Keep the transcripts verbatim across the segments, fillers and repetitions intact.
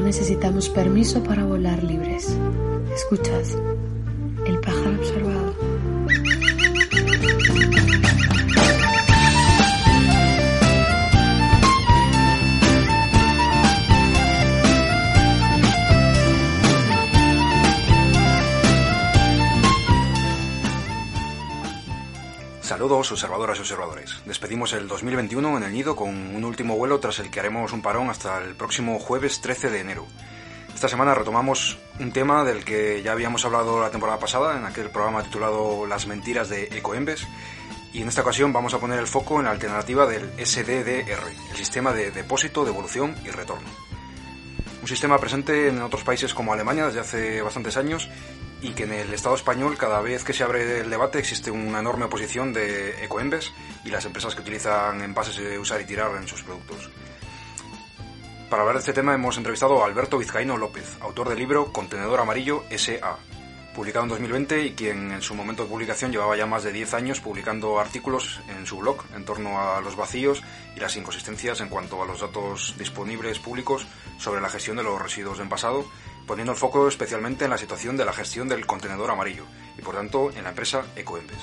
necesitamos permiso para volar libres. Escuchad, el pájaro observado. Saludos, observadoras y observadores. Despedimos el dos mil veintiuno en el nido con un último vuelo tras el que haremos un parón hasta el próximo jueves trece de enero. Esta semana retomamos un tema del que ya habíamos hablado la temporada pasada en aquel programa titulado Las mentiras de Ecoembes, y en esta ocasión vamos a poner el foco en la alternativa del S D D R, el sistema de depósito, devolución y retorno. Un sistema presente en otros países como Alemania desde hace bastantes años, y que en el Estado español cada vez que se abre el debate existe una enorme oposición de Ecoembes y las empresas que utilizan envases de usar y tirar en sus productos. Para hablar de este tema hemos entrevistado a Alberto Vizcaíno López, autor del libro Contenedor Amarillo S A, publicado en dos mil veinte y quien en su momento de publicación llevaba ya más de diez años publicando artículos en su blog en torno a los vacíos y las inconsistencias en cuanto a los datos disponibles públicos sobre la gestión de los residuos de envasado, poniendo el foco especialmente en la situación de la gestión del contenedor amarillo y por tanto en la empresa Ecoembes.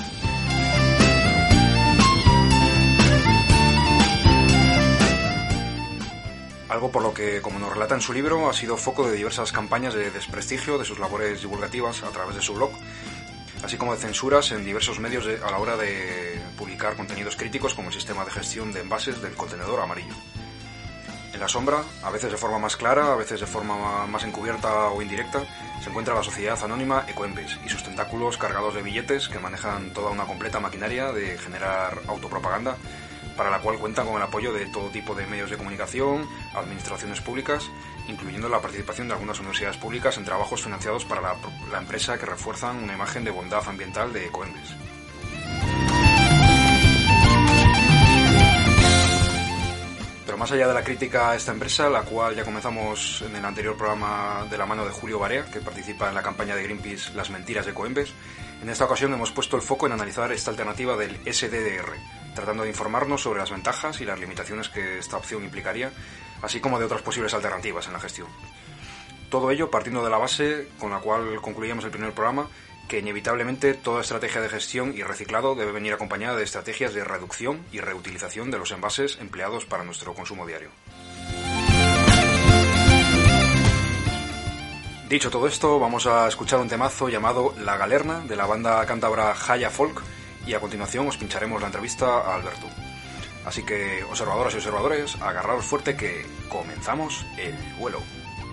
Algo por lo que, como nos relata en su libro, ha sido foco de diversas campañas de desprestigio de sus labores divulgativas a través de su blog, así como de censuras en diversos medios de, a la hora de publicar contenidos críticos como el sistema de gestión de envases del contenedor amarillo. En la sombra, a veces de forma más clara, a veces de forma más encubierta o indirecta, se encuentra la sociedad anónima Ecoembes y sus tentáculos cargados de billetes que manejan toda una completa maquinaria de generar autopropaganda, para la cual cuentan con el apoyo de todo tipo de medios de comunicación, administraciones públicas, incluyendo la participación de algunas universidades públicas en trabajos financiados para la, la empresa que refuerzan una imagen de bondad ambiental de Ecoembes. Pero más allá de la crítica a esta empresa, la cual ya comenzamos en el anterior programa de la mano de Julio Barea, que participa en la campaña de Greenpeace Las mentiras de Ecoembes, en esta ocasión hemos puesto el foco en analizar esta alternativa del S D D R, tratando de informarnos sobre las ventajas y las limitaciones que esta opción implicaría, así como de otras posibles alternativas en la gestión. Todo ello partiendo de la base con la cual concluíamos el primer programa, que inevitablemente toda estrategia de gestión y reciclado debe venir acompañada de estrategias de reducción y reutilización de los envases empleados para nuestro consumo diario. Dicho todo esto, vamos a escuchar un temazo llamado La Galerna, de la banda cántabra Jaya Folk, y a continuación os pincharemos la entrevista a Alberto. Así que, observadoras y observadores, agarraros fuerte que comenzamos el vuelo.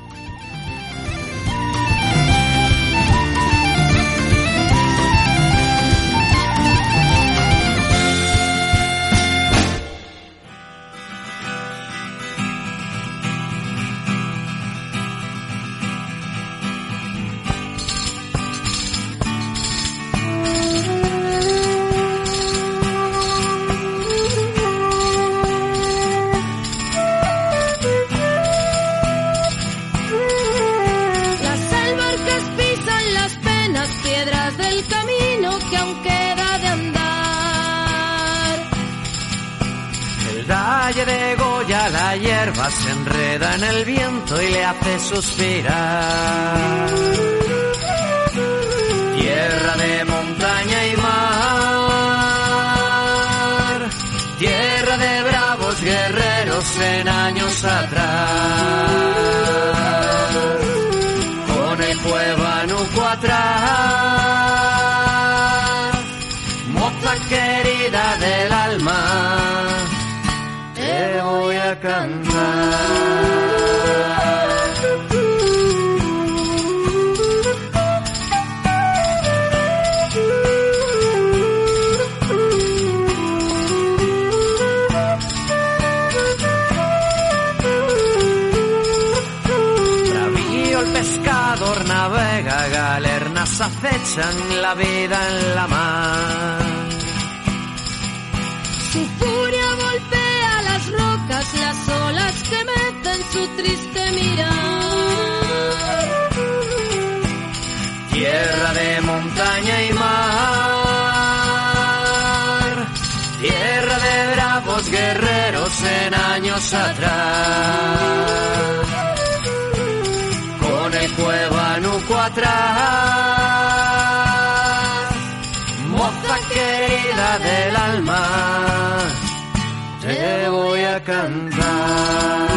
Se enreda en el viento y le hace suspirar. Tierra de montaña y mar, tierra de bravos guerreros en años atrás, con el Cuevanuco atrás, moza querida del alma, te voy a cantar. Bravío el pescador navega, galernas acechan la vida en la mar. Su furia golpea las rocas, las olas que meten su triste mirar. Tierra de montaña y mar, tierra de bravos guerreros en años atrás, atrás. Moza querida del alma, te voy a cantar.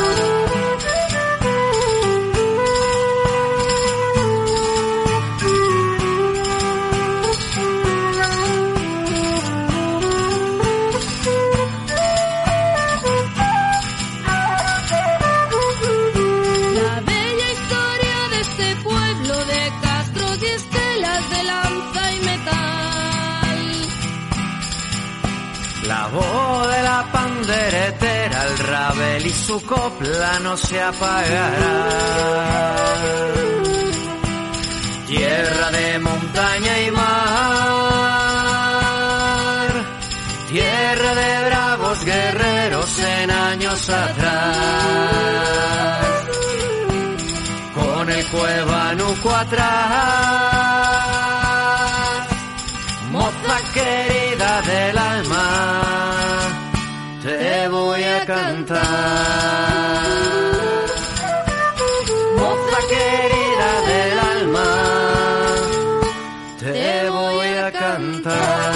La voz de la panderetera, el rabel y su copla no se apagará. Tierra de montaña y mar, tierra de bravos guerreros en años atrás, con el cuevanuco atrás. Moza querida del alma, te voy a cantar. Moza querida del alma, te voy a cantar.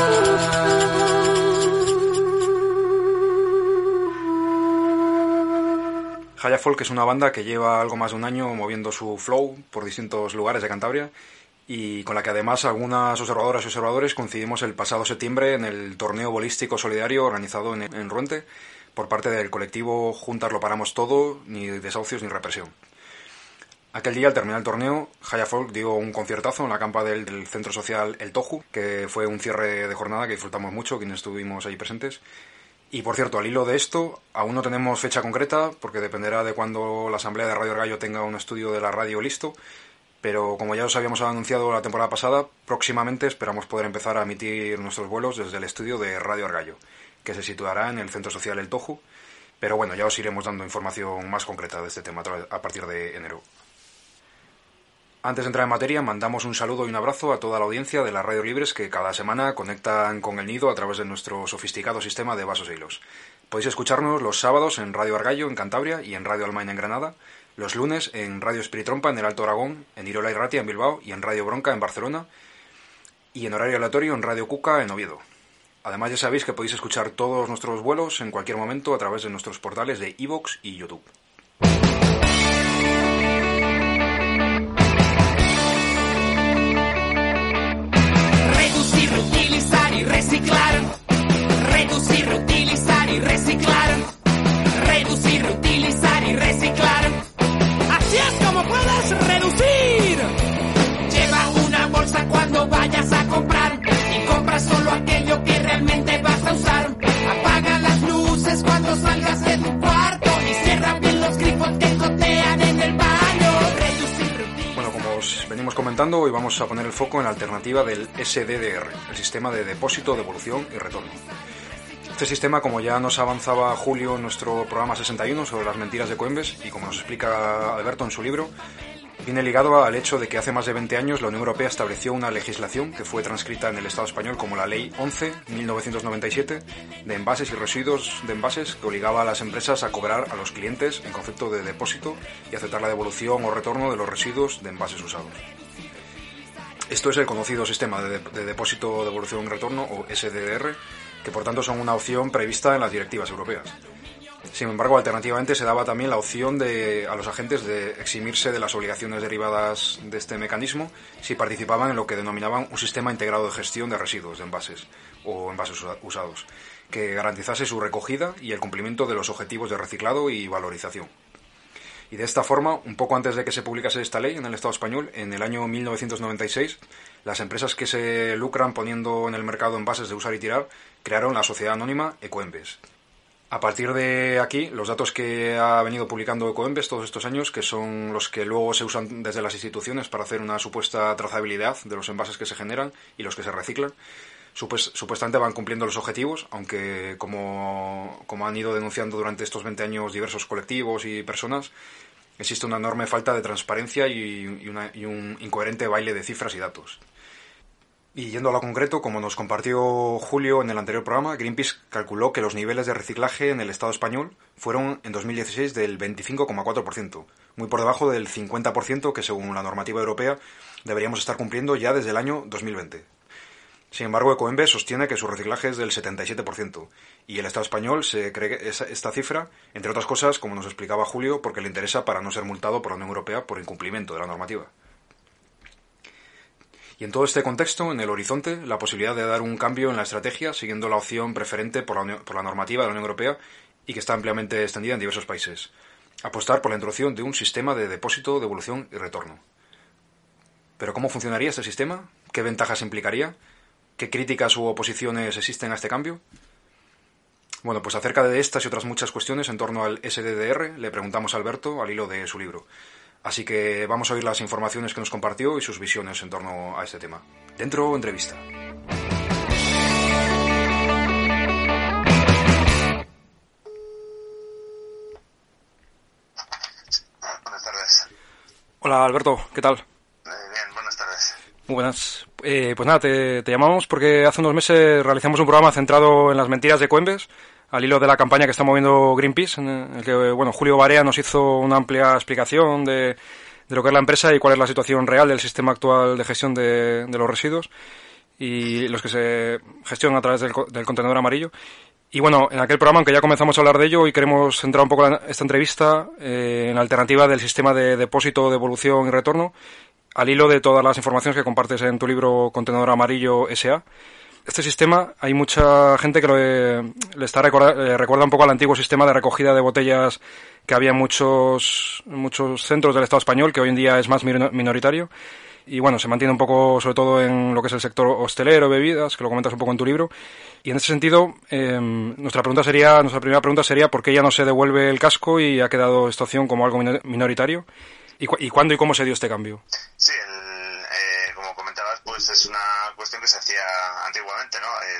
Jaya Folk es una banda que lleva algo más de un año moviendo su flow por distintos lugares de Cantabria, y con la que además algunas observadoras y observadores coincidimos el pasado septiembre en el torneo bolístico solidario organizado en, en Ruente por parte del colectivo Juntas lo paramos todo, ni desahucios ni represión. Aquel día, al terminar el torneo, Jaya Folk dio un conciertazo en la campa del, del centro social El Toju, que fue un cierre de jornada que disfrutamos mucho quienes estuvimos ahí presentes. Y por cierto, al hilo de esto, aún no tenemos fecha concreta, porque dependerá de cuando la asamblea de Radio Argallo tenga un estudio de la radio listo. Pero como ya os habíamos anunciado la temporada pasada, próximamente esperamos poder empezar a emitir nuestros vuelos desde el estudio de Radio Argallo, que se situará en el Centro Social El Toju. Pero bueno, ya os iremos dando información más concreta de este tema a partir de enero. Antes de entrar en materia, mandamos un saludo y un abrazo a toda la audiencia de las radios libres que cada semana conectan con el nido a través de nuestro sofisticado sistema de vasos e hilos. Podéis escucharnos los sábados en Radio Argallo en Cantabria y en Radio Almaina en Granada, los lunes en Radio Espiritrompa en el Alto Aragón, en Irola y Ratia en Bilbao y en Radio Bronca en Barcelona, y en horario aleatorio en Radio Cuca en Oviedo. Además ya sabéis que podéis escuchar todos nuestros vuelos en cualquier momento a través de nuestros portales de iVoox y YouTube. Reducir, reutilizar y reciclar. Reducir, reutilizar y reciclar. Reducir, reutilizar y reciclar. Así es como puedes reducir. Lleva una bolsa cuando vayas a comprar y compra solo aquello que realmente vas a usar. Apaga las luces cuando salgas de tu cuarto y cierra bien los grifos que gotean en el baño. Reducir, reutilizar. Bueno, como os venimos comentando, hoy vamos a poner el foco en la alternativa del S D D R, el sistema de depósito, devolución y retorno. Este sistema, como ya nos avanzaba Julio en nuestro programa sesenta y uno sobre las mentiras de Coembes, y como nos explica Alberto en su libro, viene ligado al hecho de que hace más de veinte años la Unión Europea estableció una legislación que fue transcrita en el Estado español como la Ley once barra mil novecientos noventa y siete de envases y residuos de envases, que obligaba a las empresas a cobrar a los clientes en concepto de depósito y aceptar la devolución o retorno de los residuos de envases usados. Esto es el conocido sistema de, de, de depósito, devolución y retorno, o S D D R, que por tanto son una opción prevista en las directivas europeas. Sin embargo, alternativamente se daba también la opción de, a los agentes de eximirse de las obligaciones derivadas de este mecanismo si participaban en lo que denominaban un sistema integrado de gestión de residuos de envases o envases usados, que garantizase su recogida y el cumplimiento de los objetivos de reciclado y valorización. Y de esta forma, un poco antes de que se publicase esta ley en el Estado español, en el año mil novecientos noventa y seis, las empresas que se lucran poniendo en el mercado envases de usar y tirar crearon la sociedad anónima Ecoembes. A partir de aquí, los datos que ha venido publicando Ecoembes todos estos años, que son los que luego se usan desde las instituciones para hacer una supuesta trazabilidad de los envases que se generan y los que se reciclan, Supuest, supuestamente van cumpliendo los objetivos, aunque como, como han ido denunciando durante estos veinte años diversos colectivos y personas, existe una enorme falta de transparencia y, y, una, y un incoherente baile de cifras y datos. Y yendo a lo concreto, como nos compartió Julio en el anterior programa, Greenpeace calculó que los niveles de reciclaje en el Estado español fueron en dos mil dieciséis del veinticinco coma cuatro por ciento, muy por debajo del cincuenta por ciento que según la normativa europea deberíamos estar cumpliendo ya desde el año dos mil veinte. Sin embargo, Ecoembes sostiene que su reciclaje es del setenta y siete por ciento y el Estado español se cree que esta cifra, entre otras cosas, como nos explicaba Julio, porque le interesa para no ser multado por la Unión Europea por incumplimiento de la normativa. Y en todo este contexto, en el horizonte, la posibilidad de dar un cambio en la estrategia siguiendo la opción preferente por la, Unión, por la normativa de la Unión Europea y que está ampliamente extendida en diversos países. Apostar por la introducción de un sistema de depósito, devolución y retorno. ¿Pero cómo funcionaría este sistema? ¿Qué ventajas implicaría? ¿Qué críticas u oposiciones existen a este cambio? Bueno, pues acerca de estas y otras muchas cuestiones en torno al S D D R le preguntamos a Alberto al hilo de su libro. Así que vamos a oír las informaciones que nos compartió y sus visiones en torno a este tema. Dentro, entrevista. Buenas tardes. Hola Alberto, ¿qué tal? Bien, buenas tardes. Muy buenas. Eh, pues nada, te, te llamamos porque hace unos meses realizamos un programa centrado en las mentiras de Ecoembes, al hilo de la campaña que está moviendo Greenpeace, en el que bueno, Julio Barea nos hizo una amplia explicación de, de lo que es la empresa y cuál es la situación real del sistema actual de gestión de, de los residuos y los que se gestionan a través del, del contenedor amarillo. Y bueno, en aquel programa, aunque ya comenzamos a hablar de ello, hoy queremos centrar un poco la, esta entrevista eh, en la alternativa del sistema de depósito, devolución y retorno, al hilo de todas las informaciones que compartes en tu libro Contenedor Amarillo S A Este sistema, hay mucha gente que lo, eh, le está recorda, eh, recuerda un poco al antiguo sistema de recogida de botellas que había en muchos, muchos centros del Estado español, que hoy en día es más minoritario. Y bueno, se mantiene un poco, sobre todo en lo que es el sector hostelero, bebidas, que lo comentas un poco en tu libro. Y en ese sentido, eh, nuestra pregunta sería, nuestra primera pregunta sería ¿por qué ya no se devuelve el casco y ha quedado esta opción como algo minoritario? ¿Y, cu- y cuándo y cómo se dio este cambio? Sí, el, eh, como comentabas, pues es una cuestión que se hacía antiguamente, ¿no? Eh,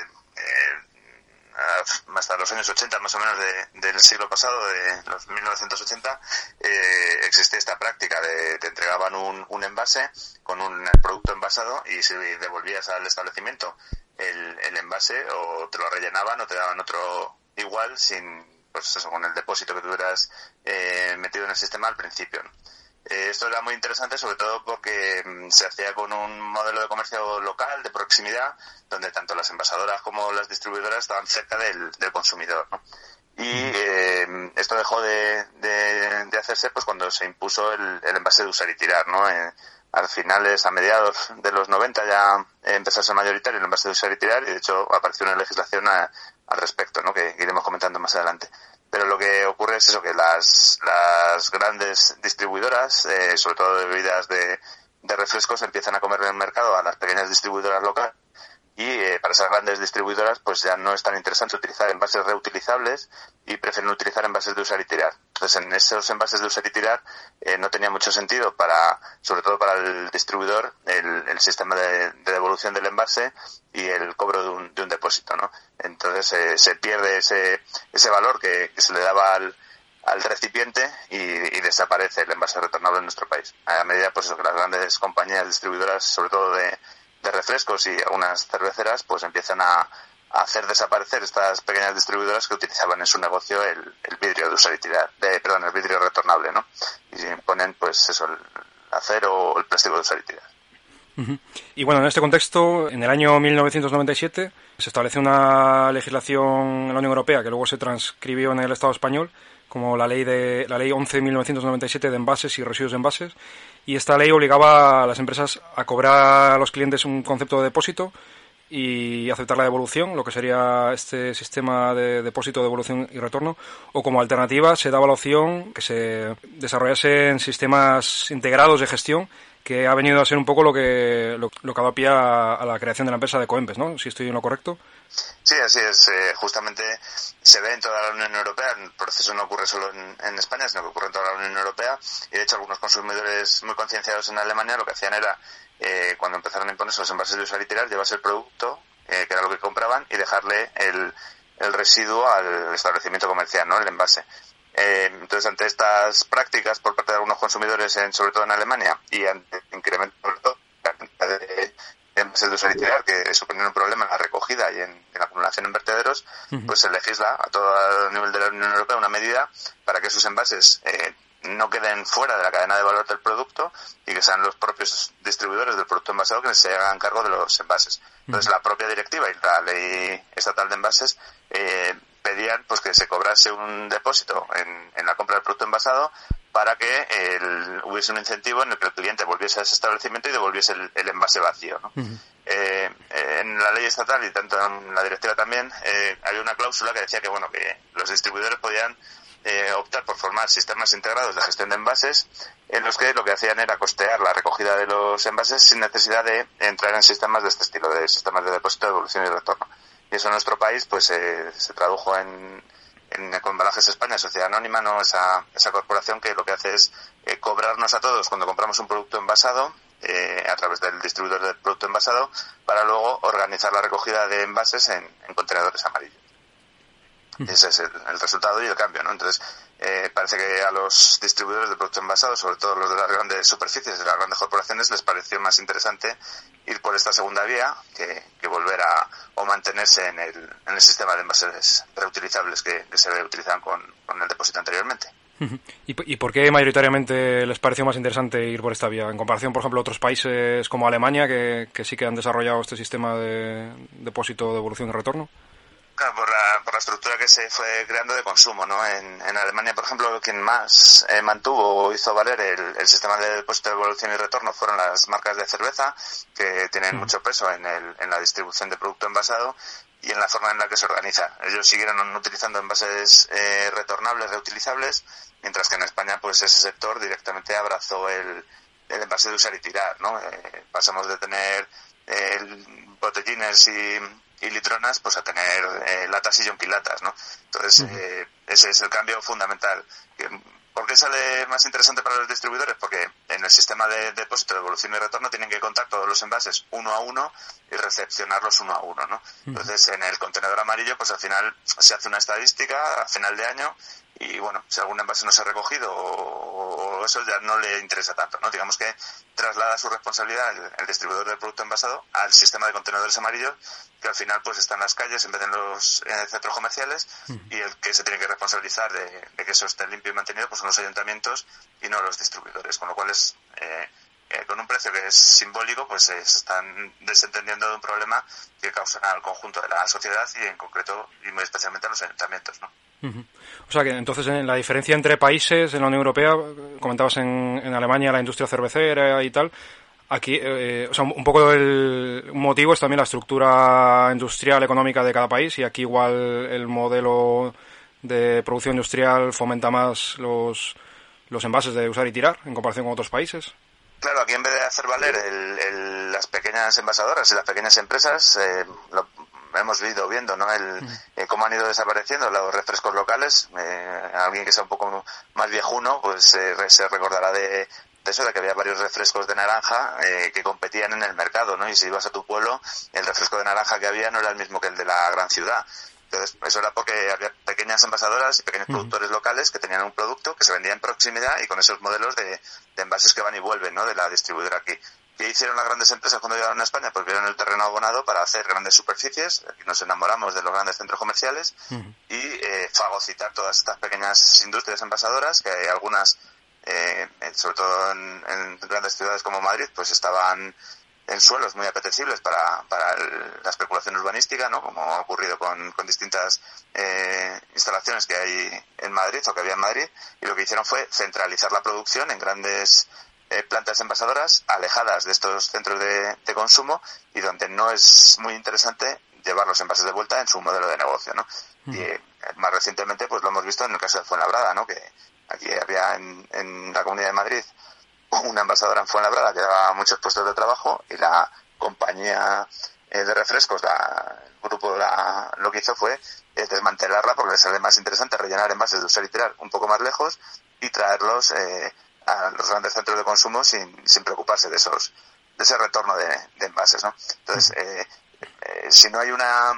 eh, hasta los años ochenta, más o menos, de, del siglo pasado, de los mil novecientos ochenta, eh, existía esta práctica de te entregaban un, un envase con un producto envasado y si devolvías al establecimiento el, el envase o te lo rellenaban o te daban otro igual sin, pues eso, con el depósito que tuvieras eh, metido en el sistema al principio, ¿no? Eh, esto era muy interesante, sobre todo porque mm, se hacía con un modelo de comercio local, de proximidad, donde tanto las envasadoras como las distribuidoras estaban cerca del, del consumidor, ¿no? Y eh, esto dejó de, de, de hacerse pues cuando se impuso el, el envase de usar y tirar, ¿no? Eh, a finales, a mediados de los noventa ya empezó a ser mayoritario el envase de usar y tirar y de hecho apareció una legislación a, al respecto, ¿no? Que iremos comentando más adelante. Pero lo que ocurre es eso, que las, las grandes distribuidoras, eh, sobre todo de bebidas de, de refrescos, empiezan a comer en el mercado a las pequeñas distribuidoras locales y eh, para esas grandes distribuidoras pues ya no es tan interesante utilizar envases reutilizables y prefieren utilizar envases de usar y tirar. Entonces en esos envases de usar y tirar eh, no tenía mucho sentido para, sobre todo para el distribuidor, el, el sistema de, de devolución del envase y el cobro de un, de un depósito, ¿no? Entonces eh, se pierde ese, ese valor que, que se le daba al, al recipiente y, y desaparece el envase retornable en nuestro país. A medida pues eso, que las grandes compañías distribuidoras, sobre todo de de refrescos y algunas cerveceras, pues empiezan a, a hacer desaparecer estas pequeñas distribuidoras que utilizaban en su negocio el, el vidrio de usar y tirar, de, perdón, el vidrio retornable, ¿no? Y ponen, pues eso, el acero o el plástico de usar y tirar. Uh-huh. Y bueno, en este contexto, en el año mil novecientos noventa y siete se estableció una legislación en la Unión Europea que luego se transcribió en el Estado español como la ley de la ley once barra mil novecientos noventa y siete de envases y residuos de envases, y esta ley obligaba a las empresas a cobrar a los clientes un concepto de depósito y aceptar la devolución, lo que sería este sistema de depósito, devolución y retorno, o como alternativa se daba la opción que se desarrollase en sistemas integrados de gestión, que ha venido a ser un poco lo que lo, lo que ha dado pie a, a la creación de la empresa de Ecoembes, ¿no? Si estoy en lo correcto. Sí, así es. Eh, justamente se ve en toda la Unión Europea. El proceso no ocurre solo en, en España, sino que ocurre en toda la Unión Europea. Y de hecho algunos consumidores muy concienciados en Alemania lo que hacían era, eh, cuando empezaron a imponerse los envases de usar y tirar, llevarse el producto, eh, que era lo que compraban, y dejarle el, el residuo al establecimiento comercial, ¿no? El envase. Eh, entonces, ante estas prácticas por parte de algunos consumidores, en, sobre todo en Alemania, y ante el incremento sobre todo la cantidad de envases de usar y tirar que suponen un problema en la recogida y en, en la acumulación en vertederos, uh-huh. pues se legisla a todo el nivel de la Unión Europea una medida para que esos envases eh, no queden fuera de la cadena de valor del producto y que sean los propios distribuidores del producto envasado que se hagan cargo de los envases. Entonces, la propia directiva y la ley estatal de envases eh, pedían pues que se cobrase un depósito en, en la compra del producto envasado para que el, hubiese un incentivo en el que el cliente volviese a ese establecimiento y devolviese el, el envase vacío, ¿no? Uh-huh. Eh, en la ley estatal y tanto en la directiva también eh, había una cláusula que decía que bueno que los distribuidores podían eh, optar por formar sistemas integrados de gestión de envases en los que lo que hacían era costear la recogida de los envases sin necesidad de entrar en sistemas de este estilo, de sistemas de depósito, devolución y retorno. Y eso en nuestro país pues eh, se tradujo en, en Ecobalajes España, sociedad anónima, no esa, esa corporación que lo que hace es eh, cobrarnos a todos cuando compramos un producto envasado eh, a través del distribuidor del producto envasado para luego organizar la recogida de envases en, en contenedores amarillos. Ese es el, el resultado y el cambio, ¿no? Entonces, eh, parece que a los distribuidores de productos envasados, sobre todo los de las grandes superficies, de las grandes corporaciones, les pareció más interesante ir por esta segunda vía que, que volver a o mantenerse en el, en el sistema de envases reutilizables que, que se utilizan con, con el depósito anteriormente. ¿Y, ¿Y por qué mayoritariamente les pareció más interesante ir por esta vía? En comparación, por ejemplo, a otros países como Alemania, que, que sí que han desarrollado este sistema de depósito, devolución y retorno. Claro, por la, por la estructura que se fue creando de consumo, ¿no? En, en Alemania, por ejemplo, quien más eh, mantuvo o hizo valer el, el sistema de depósito, devolución y retorno fueron las marcas de cerveza, que tienen mm. mucho peso en, el, en la distribución de producto envasado y en la forma en la que se organiza. Ellos siguieron utilizando envases eh, retornables, reutilizables, mientras que en España, pues ese sector directamente abrazó el, el envase de usar y tirar, ¿no? Eh, pasamos de tener eh, botellines y y litronas pues a tener eh, latas y yonquilatas, ¿no? Entonces uh-huh. eh, ese es el cambio fundamental. ¿Por qué sale más interesante para los distribuidores? Porque en el sistema de depósito, devolución y retorno tienen que contar todos los envases uno a uno y recepcionarlos uno a uno, ¿no? Uh-huh. Entonces en el contenedor amarillo pues al final se hace una estadística a final de año y bueno, si algún envase no se ha recogido o, o eso ya no le interesa tanto, ¿no? Digamos que traslada su responsabilidad el, el distribuidor del producto envasado al sistema de contenedores amarillos, que al final pues está en las calles en vez de en los eh, centros comerciales, mm. y el que se tiene que responsabilizar de, de que eso esté limpio y mantenido pues son los ayuntamientos y no los distribuidores, con lo cual es eh, eh, con un precio que es simbólico pues eh, se están desentendiendo de un problema que causa al conjunto de la sociedad y en concreto y muy especialmente a los ayuntamientos, ¿no? Uh-huh. O sea que entonces en la diferencia entre países en la Unión Europea, comentabas en, en Alemania la industria cervecera y tal, aquí, eh, o sea, un poco el motivo es también la estructura industrial económica de cada país y aquí igual el modelo de producción industrial fomenta más los, los envases de usar y tirar en comparación con otros países. Claro, aquí en vez de hacer valer el, el, las pequeñas envasadoras y las pequeñas empresas, eh, lo hemos ido viendo, ¿no? El, mm. eh, cómo han ido desapareciendo los refrescos locales. Eh, alguien que sea un poco más viejuno, pues eh, se recordará de, de eso, de que había varios refrescos de naranja eh, que competían en el mercado, ¿no? Y si ibas a tu pueblo, el refresco de naranja que había no era el mismo que el de la gran ciudad. Entonces, eso era porque había pequeñas envasadoras y pequeños mm. productores locales que tenían un producto que se vendía en proximidad y con esos modelos de, de envases que van y vuelven, ¿no? De la distribuidora aquí. ¿Qué hicieron las grandes empresas cuando llegaron a España? Pues vieron el terreno abonado para hacer grandes superficies, aquí nos enamoramos de los grandes centros comerciales, uh-huh. y eh, fagocitar todas estas pequeñas industrias envasadoras, que hay algunas, eh, sobre todo en, en grandes ciudades como Madrid, pues estaban en suelos muy apetecibles para, para el, la especulación urbanística, ¿no? Como ha ocurrido con, con distintas eh, instalaciones que hay en Madrid o que había en Madrid, y lo que hicieron fue centralizar la producción en grandes Eh, plantas envasadoras alejadas de estos centros de, de consumo y donde no es muy interesante llevar los envases de vuelta en su modelo de negocio, ¿no? Mm. Y eh, más recientemente pues lo hemos visto en el caso de Fuenlabrada, ¿no? Que aquí había en, en la Comunidad de Madrid una envasadora en Fuenlabrada que daba muchos puestos de trabajo y la compañía eh, de refrescos, la, el grupo la, lo que hizo fue eh, desmantelarla porque les sale más interesante rellenar envases de usar y tirar un poco más lejos y traerlos eh, a los grandes centros de consumo sin, sin preocuparse de esos de ese retorno de, de envases, ¿no? Entonces, eh, eh, si no hay una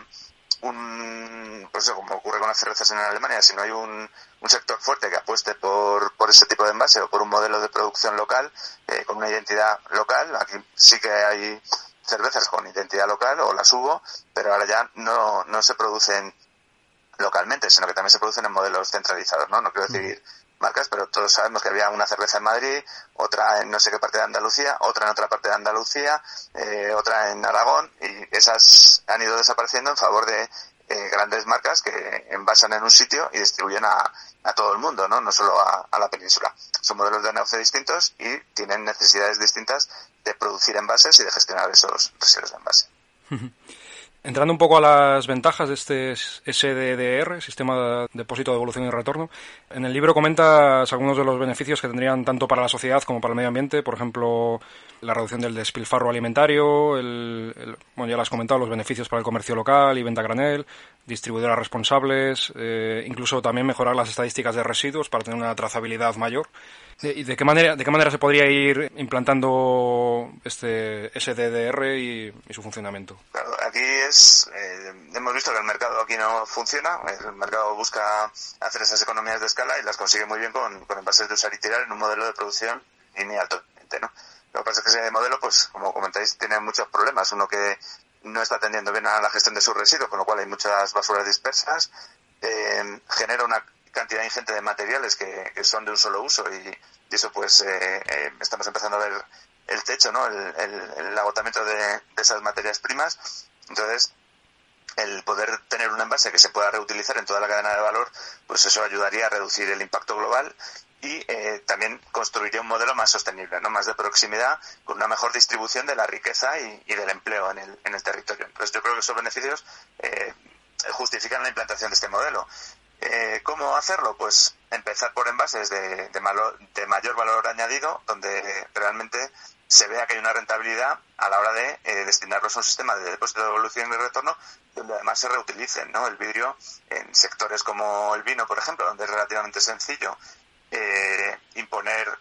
un pues eso, como ocurre con las cervezas en Alemania, si no hay un, un sector fuerte que apueste por por ese tipo de envase o por un modelo de producción local eh, con una identidad local, aquí sí que hay cervezas con identidad local o las hubo, pero ahora ya no no se producen localmente, sino que también se producen en modelos centralizados, ¿no? No quiero decir marcas, pero todos sabemos que había una cerveza en Madrid, otra en no sé qué parte de Andalucía, otra en otra parte de Andalucía, eh, otra en Aragón, y esas han ido desapareciendo en favor de eh, grandes marcas que envasan en un sitio y distribuyen a, a todo el mundo, ¿no? No solo a, a la península. Son modelos de negocio distintos y tienen necesidades distintas de producir envases y de gestionar esos residuos de envase. Entrando un poco a las ventajas de este S D D R, Sistema de Depósito, Devolución y Retorno, en el libro comentas algunos de los beneficios que tendrían tanto para la sociedad como para el medio ambiente, por ejemplo, la reducción del despilfarro alimentario, el, el, bueno, ya lo has comentado, los beneficios para el comercio local y venta a granel, distribuidoras responsables, eh, incluso también mejorar las estadísticas de residuos para tener una trazabilidad mayor. ¿Y de qué manera de qué manera se podría ir implantando este S D D R y, y su funcionamiento? Claro, aquí es eh, hemos visto que el mercado aquí no funciona. El mercado busca hacer esas economías de escala y las consigue muy bien con, con envases de usar y tirar en un modelo de producción lineal totalmente, ¿no? Lo que pasa es que ese modelo, pues como comentáis, tiene muchos problemas. Uno, que no está atendiendo bien a la gestión de sus residuos, con lo cual hay muchas basuras dispersas. Eh, genera una cantidad ingente de materiales que, que son de un solo uso y, y eso pues eh, eh, estamos empezando a ver el techo, ¿no? El, el, el agotamiento de, de esas materias primas. Entonces, el poder tener un envase que se pueda reutilizar en toda la cadena de valor, pues eso ayudaría a reducir el impacto global y eh, también construiría un modelo más sostenible, ¿no? Más de proximidad, con una mejor distribución de la riqueza y, y del empleo en el, en el territorio. Entonces yo creo que esos beneficios eh, justifican la implantación de este modelo. Eh, ¿Cómo hacerlo? Pues empezar por envases de, de, malo, de mayor valor añadido, donde realmente se vea que hay una rentabilidad a la hora de eh, destinarlos a un sistema de depósito, de devolución y retorno, donde además se reutilicen, ¿no? El vidrio en sectores como el vino, por ejemplo, donde es relativamente sencillo eh, imponer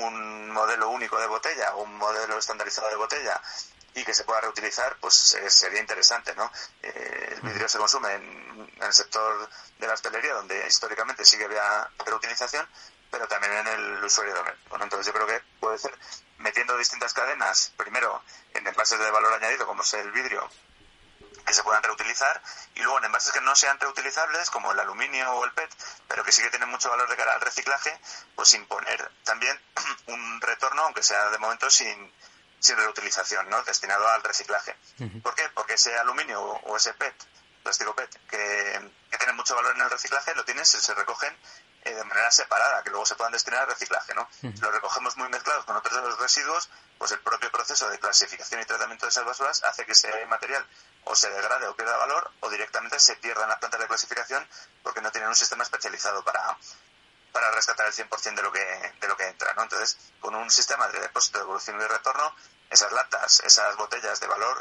un modelo único de botella o un modelo estandarizado de botella y que se pueda reutilizar, pues eh, sería interesante, ¿no? Eh, el vidrio se consume en, en el sector de la hostelería, donde históricamente sí que había reutilización, pero también en el usuario doméstico, ¿no? Entonces yo creo que puede ser metiendo distintas cadenas, primero en envases de valor añadido, como es el vidrio, que se puedan reutilizar, y luego en envases que no sean reutilizables, como el aluminio o el P E T, pero que sí que tienen mucho valor de cara al reciclaje, pues imponer también un retorno, aunque sea de momento sin sin reutilización, ¿no? Destinado al reciclaje. Uh-huh. ¿Por qué? Porque ese aluminio o ese P E T, plástico P E T, que, que tiene mucho valor en el reciclaje, lo tienes, se recogen eh, de manera separada, que luego se puedan destinar al reciclaje, ¿no? Uh-huh. Si lo recogemos muy mezclados con otros de los residuos, pues el propio proceso de clasificación y tratamiento de esas basuras hace que ese material o se degrade o pierda valor, o directamente se pierda en las plantas de clasificación porque no tienen un sistema especializado para para rescatar el cien por ciento de lo que de lo que entra, ¿no? Entonces, con un sistema de depósito, devolución y retorno, esas latas, esas botellas de valor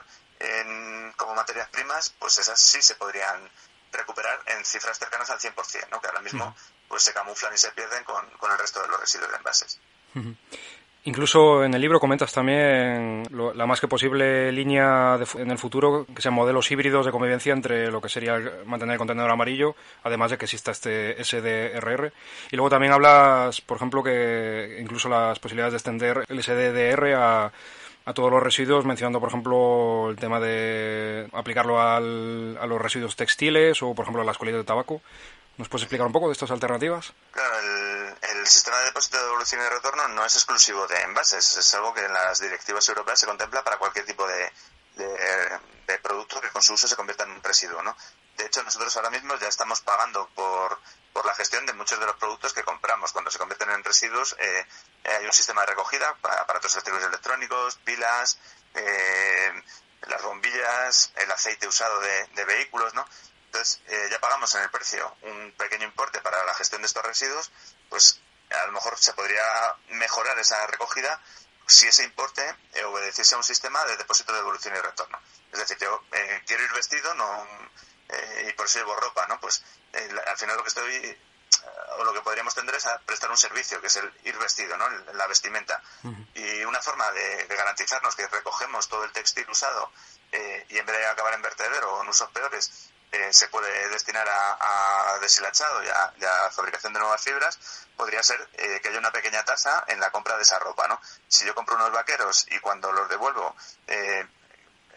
en, como materias primas, pues esas sí se podrían recuperar en cifras cercanas al cien por ciento, ¿no? Que ahora mismo pues se camuflan y se pierden con, con el resto de los residuos de envases. Uh-huh. Incluso en el libro comentas también lo, la más que posible línea de, en el futuro, que sean modelos híbridos de convivencia entre lo que sería mantener el contenedor amarillo, además de que exista este S D R R. Y luego también hablas, por ejemplo, que incluso las posibilidades de extender el S D D R a, a todos los residuos, mencionando, por ejemplo, el tema de aplicarlo al, a los residuos textiles o, por ejemplo, a las colillas de tabaco. ¿Nos puedes explicar un poco de estas alternativas? Claro, el, el sistema de depósito, de devolución y retorno no es exclusivo de envases, es algo que en las directivas europeas se contempla para cualquier tipo de, de, de producto que con su uso se convierta en un residuo, ¿no? De hecho, nosotros ahora mismo ya estamos pagando por, por la gestión de muchos de los productos que compramos. Cuando se convierten en residuos, eh, hay un sistema de recogida para aparatos eléctricos electrónicos, pilas, eh, las bombillas, el aceite usado de, de vehículos, ¿no? Entonces, eh, ya pagamos en el precio un pequeño importe para la gestión de estos residuos, pues a lo mejor se podría mejorar esa recogida si ese importe eh, obedeciese a un sistema de depósito, de devolución y retorno. Es decir, yo eh, quiero ir vestido, no eh, y por eso llevo ropa, ¿no? Pues eh, al final lo que estoy, eh, o lo que podríamos tender es a prestar un servicio, que es el ir vestido, ¿no? La vestimenta. Uh-huh. Y una forma de, de garantizarnos que recogemos todo el textil usado eh, y en vez de acabar en vertedero o en usos peores, Eh, se puede destinar a, a deshilachado y a, y a fabricación de nuevas fibras, podría ser eh, que haya una pequeña tasa en la compra de esa ropa, ¿no? Si yo compro unos vaqueros y cuando los devuelvo eh,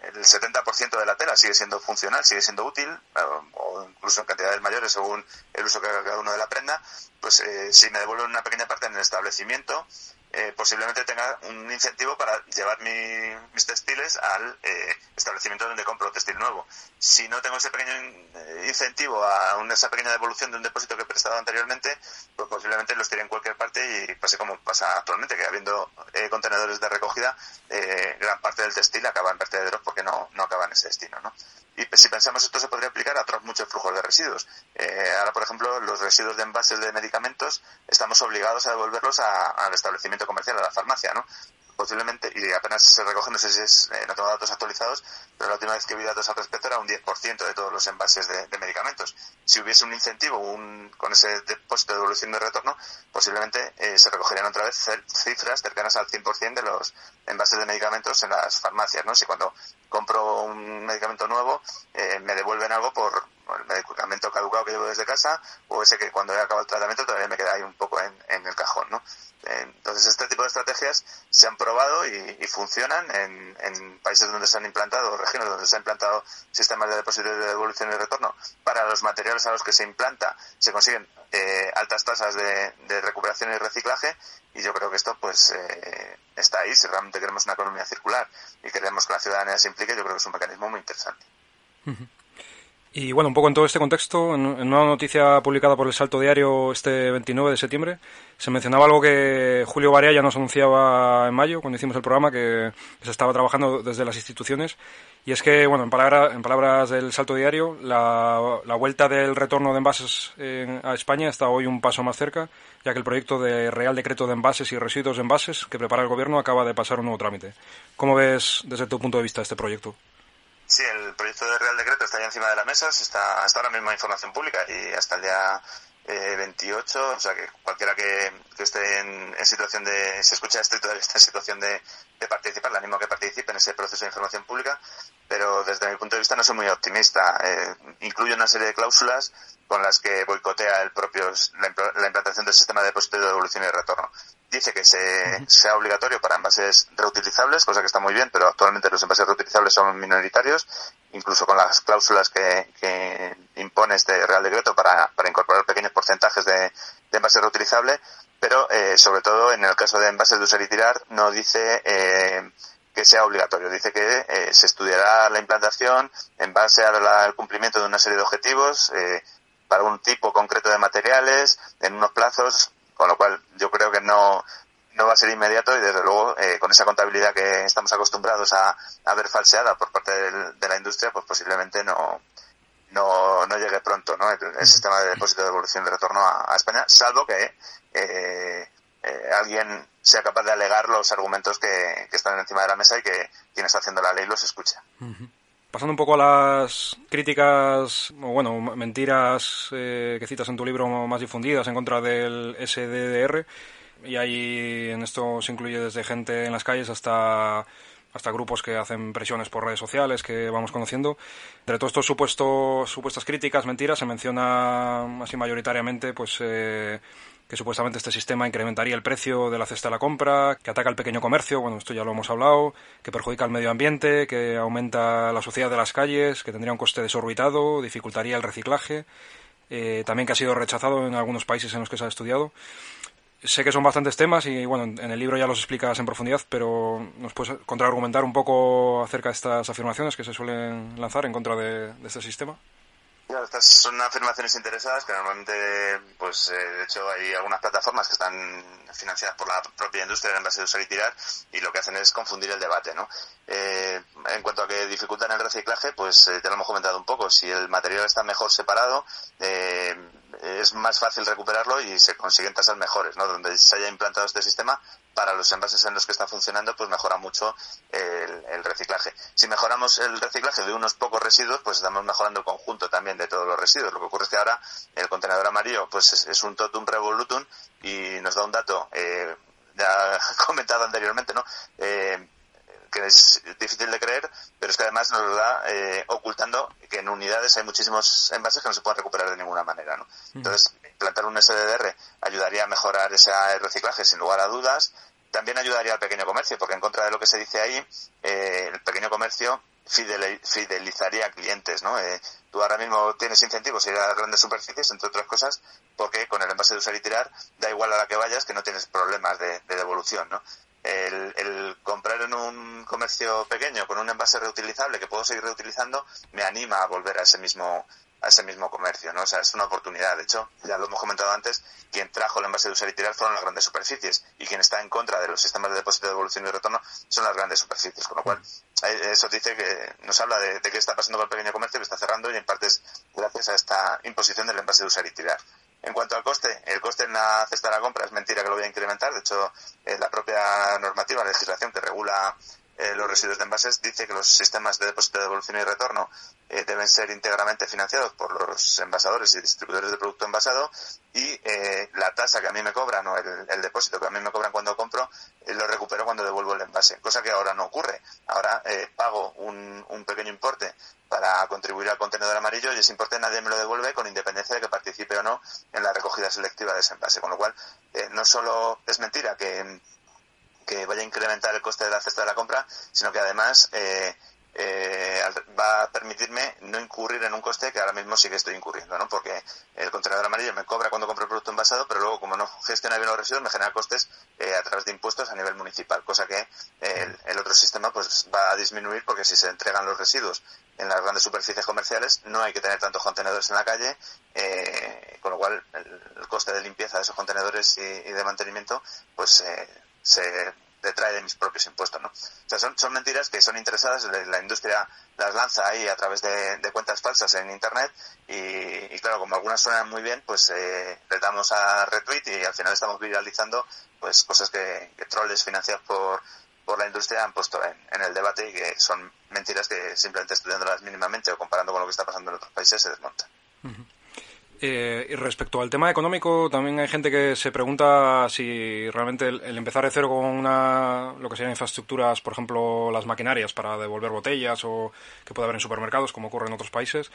el setenta por ciento de la tela sigue siendo funcional, sigue siendo útil, o incluso en cantidades mayores según el uso que haga cada uno de la prenda, pues eh, si me devuelven una pequeña parte en el establecimiento, eh, posiblemente tenga un incentivo para llevar mi, mis textiles al eh, establecimiento donde compro textil nuevo. Si no tengo ese pequeño eh, incentivo a una, esa pequeña devolución de un depósito que he prestado anteriormente, pues posiblemente los tire en cualquier parte y pase como pasa actualmente, que habiendo eh, contenedores de recogida, eh, gran parte del textil acaba en vertederos porque no, no acaba en ese destino, ¿no? Y si pensamos, esto se podría aplicar a otros muchos flujos de residuos. Eh, ahora, por ejemplo, los residuos de envases de medicamentos estamos obligados a devolverlos a, al establecimiento comercial, a la farmacia, ¿no? Posiblemente, y apenas se recogen, no sé si es, eh, no tengo datos actualizados, pero la última vez que vi datos al respecto era un diez por ciento de todos los envases de, de medicamentos. Si hubiese un incentivo un, con ese depósito de devolución de retorno, posiblemente eh, se recogerían otra vez cifras cercanas al cien por ciento de los envases de medicamentos en las farmacias, ¿no? Si cuando compro un medicamento nuevo, eh, me devuelven algo por el medicamento caducado que llevo desde casa, o ese que cuando he acabado el tratamiento todavía me queda ahí un poco en, en el cajón, ¿no? Entonces este tipo de estrategias se han probado y, y funcionan en, en países donde se han implantado, regiones donde se han implantado sistemas de depósito de devolución y retorno. Para los materiales a los que se implanta se consiguen eh, altas tasas de, de recuperación y reciclaje, y yo creo que esto pues eh, está ahí. Si realmente queremos una economía circular y queremos que la ciudadanía se implique, yo creo que es un mecanismo muy interesante. Uh-huh. Y bueno, un poco en todo este contexto, en, en una noticia publicada por El Salto Diario este veintinueve de septiembre, se mencionaba algo que Julio Barea ya nos anunciaba en mayo, cuando hicimos el programa, que, que se estaba trabajando desde las instituciones, y es que, bueno, en, palabra, en palabras del Salto Diario, la, la vuelta del retorno de envases en, a España está hoy un paso más cerca, ya que el proyecto de Real Decreto de Envases y Residuos de Envases que prepara el Gobierno acaba de pasar un nuevo trámite. ¿Cómo ves, desde tu punto de vista, este proyecto? Sí, el proyecto de Real Decreto está ya encima de la mesa, se está hasta ahora mismo información pública y hasta el día eh, veintiocho, o sea que cualquiera que, que esté en, en situación de, si escucha esto y todavía está en situación de, de participar, le animo a que participe en ese proceso de información pública, pero desde mi punto de vista no soy muy optimista. Eh, incluye una serie de cláusulas con las que boicotea el propio la, la implantación del sistema de depósito de devolución y retorno. Dice que se, sea obligatorio para envases reutilizables, cosa que está muy bien, pero actualmente los envases reutilizables son minoritarios, incluso con las cláusulas que, que impone este Real Decreto para, para incorporar pequeños porcentajes de, de envases reutilizables, pero eh, sobre todo en el caso de envases de usar y tirar no dice eh, que sea obligatorio, dice que eh, se estudiará la implantación en base al, al cumplimiento de una serie de objetivos eh, para un tipo concreto de materiales, en unos plazos, con lo cual yo creo que no no va a ser inmediato y desde luego eh, con esa contabilidad que estamos acostumbrados a, a ver falseada por parte del, de la industria, pues posiblemente no no no llegue pronto, ¿no? El, el sistema de depósito de devolución de retorno a, a España, salvo que eh, eh, alguien sea capaz de alegar los argumentos que, que están encima de la mesa y que quien está haciendo la ley los escucha. Uh-huh. Pasando un poco a las críticas, o bueno, mentiras eh, que citas en tu libro más difundidas en contra del S D D R, y ahí en esto se incluye desde gente en las calles hasta hasta grupos que hacen presiones por redes sociales que vamos conociendo. Entre todos estos supuestos supuestas críticas, mentiras, se menciona así mayoritariamente pues eh, que supuestamente este sistema incrementaría el precio de la cesta de la compra, que ataca al pequeño comercio, bueno, esto ya lo hemos hablado, que perjudica al medio ambiente, que aumenta la suciedad de las calles, que tendría un coste desorbitado, dificultaría el reciclaje, eh, también que ha sido rechazado en algunos países en los que se ha estudiado. Sé que son bastantes temas y, bueno, en el libro ya los explicas en profundidad, pero ¿nos puedes contraargumentar un poco acerca de estas afirmaciones que se suelen lanzar en contra de, de este sistema? Claro, estas son afirmaciones interesadas que normalmente, pues, eh, de hecho, hay algunas plataformas que están financiadas por la propia industria en base de usar y tirar y lo que hacen es confundir el debate, ¿no? Eh, en cuanto a que dificultan el reciclaje, pues eh, ya lo hemos comentado un poco. Si el material está mejor separado, eh, es más fácil recuperarlo y se consiguen tasas mejores, ¿no? Donde se haya implantado este sistema, para los envases en los que está funcionando, pues mejora mucho el, el reciclaje. Si mejoramos el reciclaje de unos pocos residuos, pues estamos mejorando el conjunto también de todos los residuos. Lo que ocurre es que ahora el contenedor amarillo pues es, es un totum revolutum y nos da un dato, eh, ya comentado anteriormente, ¿no? Eh, que es difícil de creer, pero es que además nos lo da eh, ocultando que en unidades hay muchísimos envases que no se pueden recuperar de ninguna manera, ¿no? Entonces, implantar un S D D R ayudaría a mejorar ese reciclaje sin lugar a dudas. También ayudaría al pequeño comercio, porque en contra de lo que se dice ahí, eh, el pequeño comercio fidelizaría clientes, ¿no? Eh, tú ahora mismo tienes incentivos a ir a grandes superficies, entre otras cosas, porque con el envase de usar y tirar, da igual a la que vayas, que no tienes problemas de, de devolución, ¿no? El, el comprar en un comercio pequeño con un envase reutilizable que puedo seguir reutilizando me anima a volver a ese mismo a ese mismo comercio, ¿no? O sea, es una oportunidad. De hecho, ya lo hemos comentado antes, quien trajo el envase de usar y tirar fueron las grandes superficies, y quien está en contra de los sistemas de depósito, de devolución y retorno son las grandes superficies, con lo cual eso dice que nos habla de, de qué está pasando con el pequeño comercio, que está cerrando, y en parte es gracias a esta imposición del envase de usar y tirar. En cuanto al coste, el coste en la cesta de la compra es mentira que lo voy a incrementar. De hecho, eh, la propia normativa, la legislación que regula eh, los residuos de envases dice que los sistemas de depósito, de devolución y retorno eh, deben ser íntegramente financiados por los envasadores y distribuidores de producto envasado, y eh, la tasa que a mí me cobran, o el, el depósito que a mí me cobran cuando compro, eh, lo recupero cuando devuelvo el envase, cosa que ahora no ocurre. Ahora eh, pago un, un pequeño importe para contribuir al contenedor amarillo, y ese importe nadie me lo devuelve, con independencia de que participe o no en la recogida selectiva de ese envase. Con lo cual, eh, no solo es mentira que, que vaya a incrementar el coste de la cesta de la compra, sino que además eh, eh, va a permitirme no incurrir en un coste que ahora mismo sí que estoy incurriendo, ¿no? Porque el contenedor amarillo me cobra cuando compro el producto envasado, pero luego, como no gestiona bien los residuos, me genera costes eh, a través de impuestos a nivel municipal, cosa que eh, el, el otro sistema pues va a disminuir, porque si se entregan los residuos en las grandes superficies comerciales no hay que tener tantos contenedores en la calle, eh, con lo cual el, el coste de limpieza de esos contenedores y, y de mantenimiento pues eh, se detrae de mis propios impuestos, ¿no? O sea, son, son mentiras que son interesadas, la industria las lanza ahí a través de, de cuentas falsas en internet, y, y claro, como algunas suenan muy bien, pues eh, les damos a retweet, y al final estamos viralizando pues cosas que, que troles financiados por por la industria han puesto en, en el debate, y que son mentiras que simplemente estudiándolas mínimamente o comparando con lo que está pasando en otros países se desmontan. Uh-huh. Eh, y respecto al tema económico, también hay gente que se pregunta si realmente el, el empezar de cero con una, lo que serían infraestructuras, por ejemplo, las maquinarias para devolver botellas, o que puede haber en supermercados, como ocurre en otros países,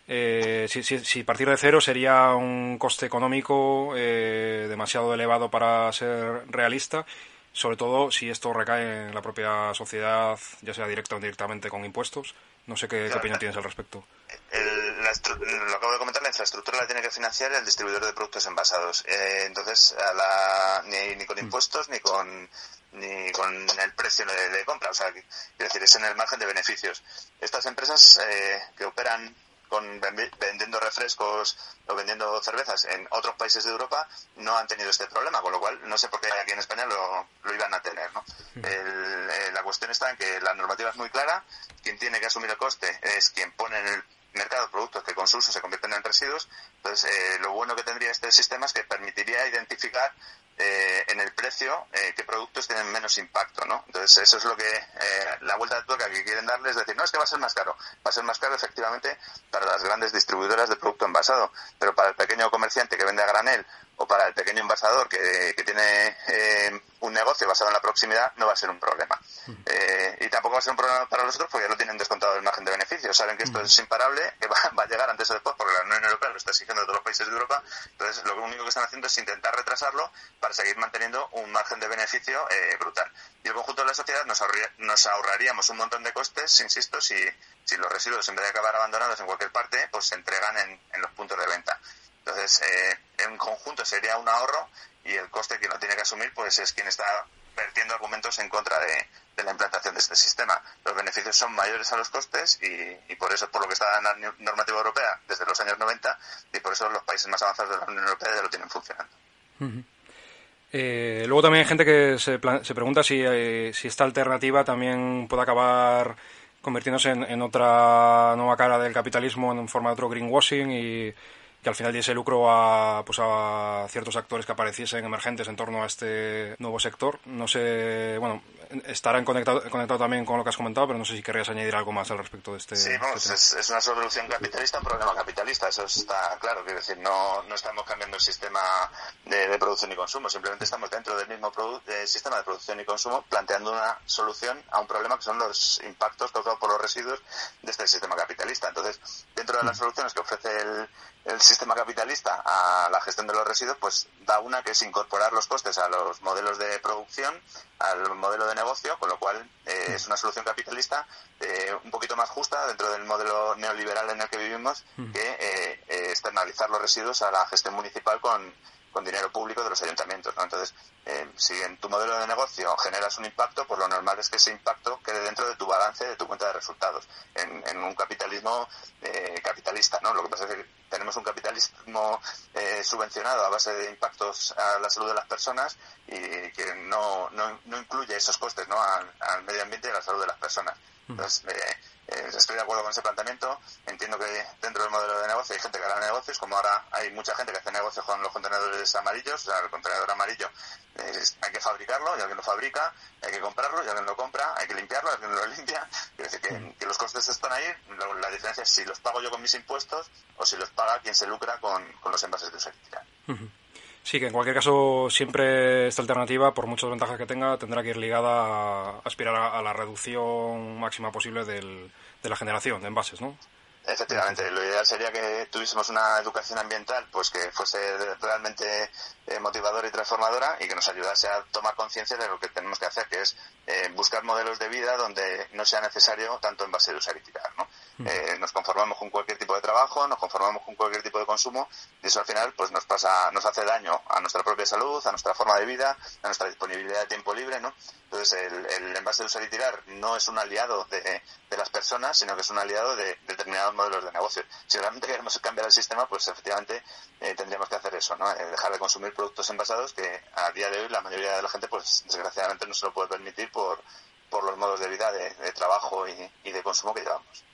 eh, si, si, si partir de cero sería un coste económico eh, demasiado elevado para ser realista, sobre todo si esto recae en la propia sociedad, ya sea directa o indirectamente con impuestos. No sé qué, claro, qué opinión tienes al respecto. El, la, lo acabo de comentar, la infraestructura la tiene que financiar el distribuidor de productos envasados. Eh, entonces, a la, ni, ni con impuestos, mm. ni con ni con el precio de, de compra. O sea, quiero decir, es en el margen de beneficios. Estas empresas eh, que operan con vendiendo refrescos o vendiendo cervezas en otros países de Europa no han tenido este problema, con lo cual no sé por qué aquí en España lo, lo iban a tener, ¿no? El, eh, la cuestión está en que la normativa es muy clara. Quien tiene que asumir el coste es quien pone en el mercado productos que con su uso se convierten en residuos. Entonces, eh, lo bueno que tendría este sistema es que permitiría identificar eh, en el precio eh, qué productos tienen menos impacto, ¿no? Entonces, eso es lo que eh, la vuelta de tuerca que quieren darle, es decir, no, es que va a ser más caro. Va a ser más caro, efectivamente, para las grandes distribuidoras de producto envasado, pero para el pequeño comerciante que vende a granel, o para el pequeño envasador que, que tiene eh, un negocio basado en la proximidad, no va a ser un problema. Eh, y tampoco va a ser un problema para los otros, porque ya lo tienen descontado del margen de beneficios. Saben que esto es imparable, que va, va a llegar antes o después, porque la Unión Europea lo está exigiendo de todos los países de Europa. Entonces, lo único que están haciendo es intentar retrasarlo para seguir manteniendo un margen de beneficio eh, brutal. Y el conjunto de la sociedad nos, ahorría, nos ahorraríamos un montón de costes, insisto, si, si los residuos, en vez de acabar abandonados en cualquier parte, pues se entregan en, en los puntos de venta. Entonces, eh, en conjunto sería un ahorro, y el coste quien lo tiene que asumir pues es quien está vertiendo argumentos en contra de, de la implantación de este sistema. Los beneficios son mayores a los costes, y, y por eso es por lo que está en la normativa europea desde los años noventa, y por eso los países más avanzados de la Unión Europea ya lo tienen funcionando. Uh-huh. Eh, luego también hay gente que se, plan- se pregunta si, eh, si esta alternativa también puede acabar convirtiéndose en, en otra nueva cara del capitalismo, en forma de otro greenwashing, y que al final diese lucro a, pues a ciertos actores que apareciesen emergentes en torno a este nuevo sector. No sé, bueno, estará en conectado, conectado también con lo que has comentado, pero no sé si querrías añadir algo más al respecto de este. Sí, vamos, este es, es una solución capitalista a un problema capitalista, eso está claro. Quiero decir, no, no estamos cambiando el sistema de, de producción y consumo, simplemente estamos dentro del mismo produ- de sistema de producción y consumo planteando una solución a un problema que son los impactos causados por los residuos de este sistema capitalista. Entonces, dentro de las soluciones que ofrece el, el sistema sistema capitalista a la gestión de los residuos, pues da una que es incorporar los costes a los modelos de producción, al modelo de negocio, con lo cual eh, es una solución capitalista eh, un poquito más justa dentro del modelo neoliberal en el que vivimos, que eh, eh, externalizar los residuos a la gestión municipal con, con dinero público de los ayuntamientos, ¿no? Entonces, eh, si en tu modelo de negocio generas un impacto, pues lo normal es que ese impacto quede dentro de tu balance, de tu cuenta de resultados, en, en un capitalismo eh, capitalista, ¿no? Lo que pasa es que tenemos un capitalismo eh, subvencionado a base de impactos a la salud de las personas y que no, no, no incluye esos costes, ¿no?, al, al medio ambiente y a la salud de las personas. Entonces, eh, eh, estoy de acuerdo con ese planteamiento. Entiendo que dentro del modelo de negocio hay gente que hará negocios, como ahora hay mucha gente que hace negocios con los contenedores amarillos. O sea, el contenedor amarillo eh, hay que fabricarlo, y alguien lo fabrica, hay que comprarlo, y alguien lo compra, hay que limpiarlo, alguien lo limpia. Quiero decir que, que los costes están ahí. La, la diferencia es si los pago yo con mis impuestos o si los paga quien se lucra con, con los envases de usar y tirar. Uh-huh. Sí, que en cualquier caso siempre esta alternativa, por muchas ventajas que tenga, tendrá que ir ligada a aspirar a, a la reducción máxima posible del, de la generación de envases, ¿no? Efectivamente, lo ideal sería que tuviésemos una educación ambiental pues que fuese realmente eh, motivadora y transformadora y que nos ayudase a tomar conciencia de lo que tenemos que hacer, que es eh, buscar modelos de vida donde no sea necesario tanto envase de usar y tirar, ¿no? Eh, nos conformamos con cualquier tipo de trabajo, nos conformamos con cualquier tipo de consumo y eso al final pues nos pasa, nos hace daño a nuestra propia salud, a nuestra forma de vida, a nuestra disponibilidad de tiempo libre, ¿no? Entonces el, el envase de usar y tirar no es un aliado de, de las personas, sino que es un aliado de, de determinados modelos de negocio. Si realmente queremos cambiar el sistema, pues efectivamente eh, tendríamos que hacer eso, ¿no? Eh, dejar de consumir productos envasados que a día de hoy la mayoría de la gente pues desgraciadamente no se lo puede permitir por, por los modos de vida, de, de trabajo y, y de consumo que llevamos.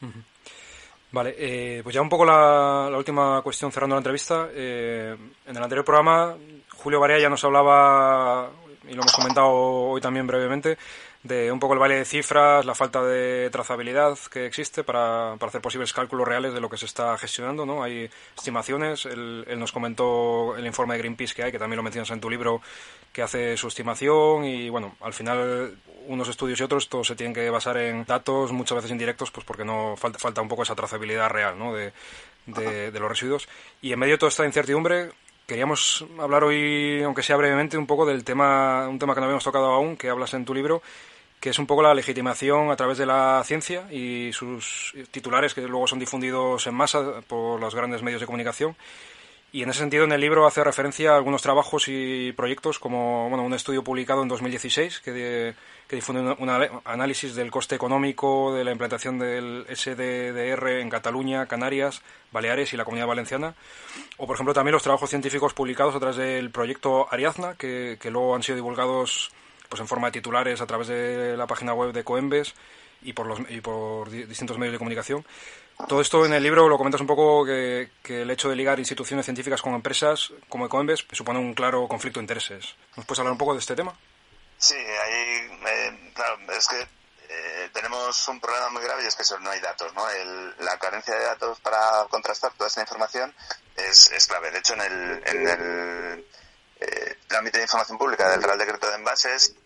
Vale, eh, pues ya un poco la, la última cuestión cerrando la entrevista. Eh, en el anterior programa Julio Barea ya nos hablaba, y lo hemos comentado hoy también brevemente, de un poco el baile de cifras, la falta de trazabilidad que existe para, para hacer posibles cálculos reales de lo que se está gestionando, ¿no? Hay estimaciones, él, él nos comentó el informe de Greenpeace que hay, que también lo mencionas en tu libro, que hace su estimación y, bueno, al final unos estudios y otros todos se tienen que basar en datos muchas veces indirectos, pues porque no falta, falta un poco esa trazabilidad real, ¿no?, de, de, de los residuos. Y en medio de toda esta incertidumbre queríamos hablar hoy, aunque sea brevemente, un poco del tema, un tema que no habíamos tocado aún, que hablas en tu libro, que es un poco la legitimación a través de la ciencia y sus titulares que luego son difundidos en masa por los grandes medios de comunicación. Y en ese sentido, en el libro hace referencia a algunos trabajos y proyectos, como bueno, un estudio publicado en dos mil dieciséis que, de, que difunde un análisis del coste económico de la implantación del S D D R en Cataluña, Canarias, Baleares y la Comunidad Valenciana. O, por ejemplo, también los trabajos científicos publicados a través del proyecto Ariadna, que, que luego han sido divulgados pues en forma de titulares a través de la página web de Coembes y por, los, y por distintos medios de comunicación. Todo esto en el libro lo comentas un poco, que, que el hecho de ligar instituciones científicas con empresas como Coembes supone un claro conflicto de intereses. ¿Nos puedes hablar un poco de este tema? Sí, ahí, eh, claro, es que eh, tenemos un problema muy grave y es que eso, no hay datos, ¿no? El, la carencia de datos para contrastar toda esta información es, es clave. De hecho, en el, en el eh, ámbito de información pública del Real Decreto de Envases,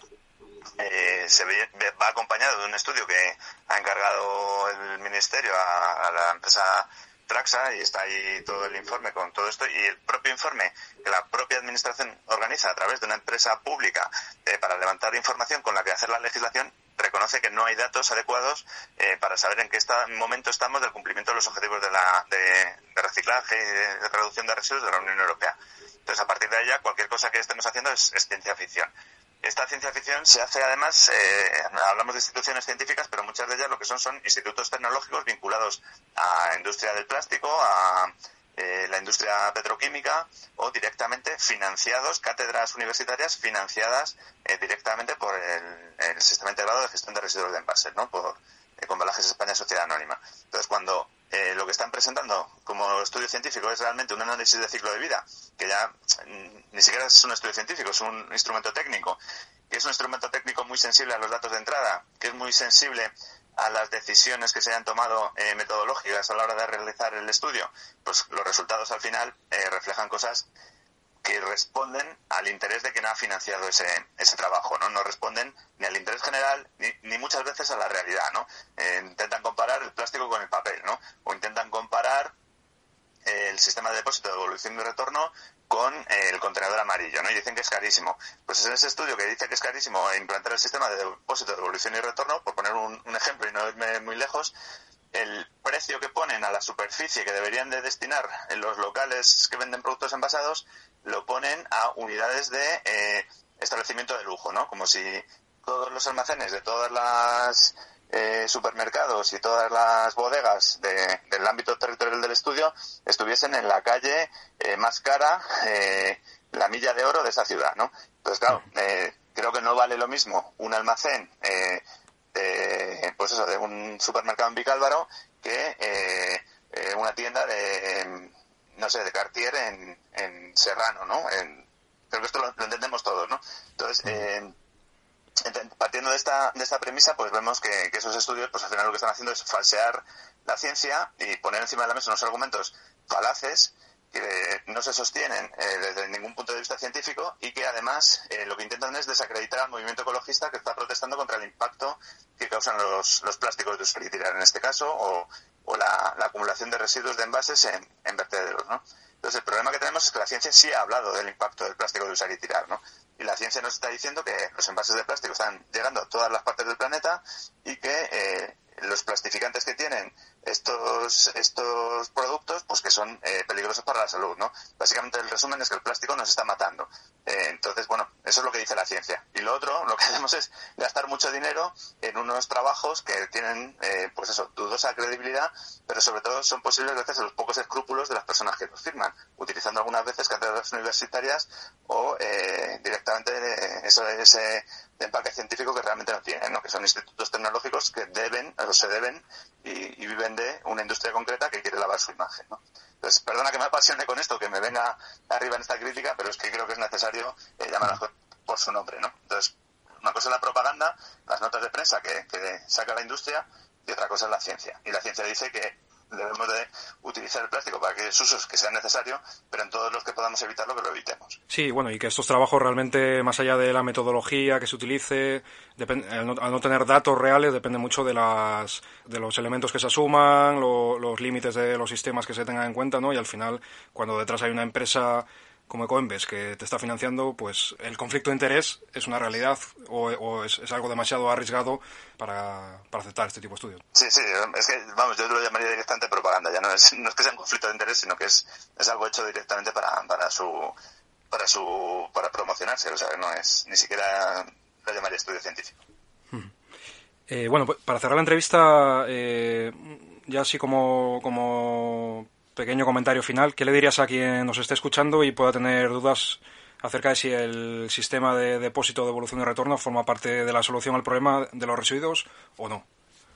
Eh, se ve, va acompañado de un estudio que ha encargado el Ministerio a, a la empresa Traxa y está ahí todo el informe con todo esto, y el propio informe que la propia Administración organiza a través de una empresa pública eh, para levantar información con la que hacer la legislación, reconoce que no hay datos adecuados eh, para saber en qué está, momento estamos del cumplimiento de los objetivos de, la, de, de reciclaje y de, de reducción de residuos de la Unión Europea. Entonces, a partir de ahí, cualquier cosa que estemos haciendo es, es ciencia ficción. Esta ciencia ficción se hace además, eh, hablamos de instituciones científicas, pero muchas de ellas lo que son son institutos tecnológicos vinculados a industria del plástico, a eh, la industria petroquímica o directamente financiados, cátedras universitarias financiadas eh, directamente por el, el Sistema Integrado de Gestión de Residuos de Envases, ¿no? Por eh, con Embalajes España Sociedad Anónima. Entonces, cuando eh, lo que están presentando como estudio científico es realmente un análisis de ciclo de vida, que ya mm, ni siquiera es un estudio científico, es un instrumento técnico, que es un instrumento técnico muy sensible a los datos de entrada, que es muy sensible a las decisiones que se hayan tomado eh, metodológicas a la hora de realizar el estudio, pues los resultados al final eh, reflejan cosas que responden al interés de quien ha financiado ese ese trabajo, ¿no? No responden ni al interés general ni, ni muchas veces a la realidad, ¿no? Eh, intentan comparar el plástico con el papel, ¿no? O intentan comparar el, el sistema de depósito, devolución y retorno con eh, el contenedor amarillo, ¿no? Y dicen que es carísimo. Pues en ese estudio que dice que es carísimo implantar el sistema de depósito, devolución y retorno, por poner un, un ejemplo y no irme muy lejos, el precio que ponen a la superficie que deberían de destinar en los locales que venden productos envasados lo ponen a unidades de eh, establecimiento de lujo, ¿no? Como si todos los almacenes de todas las eh, supermercados y todas las bodegas de, del ámbito territorial del estudio estuviesen en la calle eh, más cara, eh, la milla de oro de esa ciudad, ¿no? Entonces, claro, eh, creo que no vale lo mismo un almacén eh, de, pues eso, de un supermercado en Vicálvaro que eh, eh, una tienda de, no sé, de Cartier en, en Serrano, ¿no? En, creo que esto lo, lo entendemos todos, ¿no? Entonces, eh, partiendo de esta de esta premisa, pues vemos que, que esos estudios, pues al final lo que están haciendo es falsear la ciencia y poner encima de la mesa unos argumentos falaces que no se sostienen eh, desde ningún punto de vista científico y que además eh, lo que intentan es desacreditar al movimiento ecologista que está protestando contra el impacto que causan los, los plásticos de usar y tirar en este caso, o, o la, la acumulación de residuos de envases en, en vertederos, ¿no? Entonces el problema que tenemos es que la ciencia sí ha hablado del impacto del plástico de usar y tirar, ¿no? Y la ciencia nos está diciendo que los envases de plástico están llegando a todas las partes del planeta y que eh, los plastificantes que tienen estos estos productos, pues que son eh, peligrosos para la salud, ¿no? Básicamente el resumen es que el plástico nos está matando. Eh, entonces, bueno, eso es lo que dice la ciencia. Y lo otro, lo que hacemos es gastar mucho dinero en unos trabajos que tienen, eh, pues eso, dudosa credibilidad, pero sobre todo son posibles gracias a los pocos escrúpulos de las personas que los firman, utilizando algunas veces cátedras universitarias o eh, directamente eh, eso, ese empaque científico que realmente no tienen, ¿no? Que son institutos tecnológicos que deben, o se deben, y, y viven de una industria concreta que quiere lavar su imagen, ¿no? Entonces, perdona que me apasione con esto, que me venga arriba en esta crítica, pero es que creo que es necesario eh, llamar a las cosas por su nombre, ¿no? Entonces, una cosa es la propaganda, las notas de prensa que, que saca la industria, y otra cosa es la ciencia. Y la ciencia dice que debemos de utilizar el plástico para aquellos usos que sean necesarios, pero en todos los que podamos evitarlo, que lo evitemos. Sí, bueno, y que estos trabajos realmente, más allá de la metodología que se utilice, depende, al, no, al no tener datos reales, depende mucho de las de los elementos que se asuman, lo, los límites de los sistemas que se tengan en cuenta, ¿no? Y al final, cuando detrás hay una empresa como Ecoembes que te está financiando, pues el conflicto de interés es una realidad o, o es, es algo demasiado arriesgado para, para aceptar este tipo de estudios. Sí, sí, es que, vamos, yo lo llamaría directamente propaganda, ya no es, no es que sea un conflicto de interés, sino que es, es algo hecho directamente para, para su, para su, para promocionarse, o sea, no es, ni siquiera lo llamaría estudio científico. Hmm. Eh, bueno, pues para cerrar la entrevista, eh, ya así como, como pequeño comentario final, ¿qué le dirías a quien nos esté escuchando y pueda tener dudas acerca de si el sistema de depósito, devolución y retorno forma parte de la solución al problema de los residuos o no?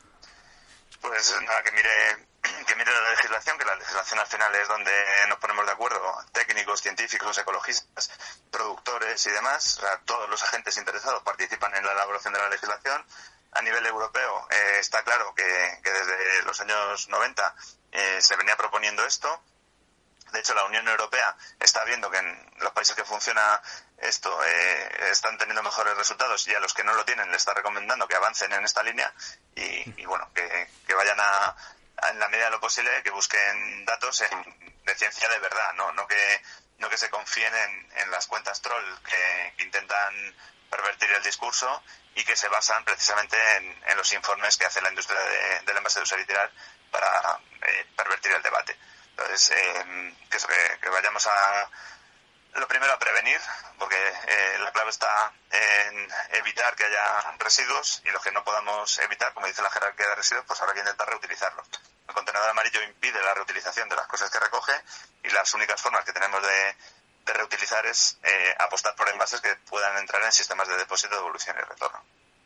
Pues nada, que mire, que mire la legislación, que la legislación al final es donde nos ponemos de acuerdo, técnicos, científicos, ecologistas, productores y demás. O sea, todos los agentes interesados participan en la elaboración de la legislación. A nivel europeo eh, está claro que, que desde los años noventa eh, se venía proponiendo esto. De hecho, la Unión Europea está viendo que en los países que funciona esto eh, están teniendo mejores resultados, y a los que no lo tienen le está recomendando que avancen en esta línea y, y bueno, que, que vayan a, a, en la medida de lo posible, que busquen datos en, de ciencia de verdad, no, no que no que se confíen en, en las cuentas troll que, que intentan pervertir el discurso y que se basan precisamente en, en los informes que hace la industria de, del envase de usar y tirar para eh, pervertir el debate. Entonces, eh, que, eso, que, que vayamos a, lo primero, a prevenir, porque eh, la clave está en evitar que haya residuos, y los que no podamos evitar, como dice la jerarquía de residuos, pues habrá que intentar reutilizarlos. El contenedor amarillo impide la reutilización de las cosas que recoge, y las únicas formas que tenemos de, de reutilizar es eh, apostar por envases que puedan entrar en sistemas de depósito, devolución y retorno.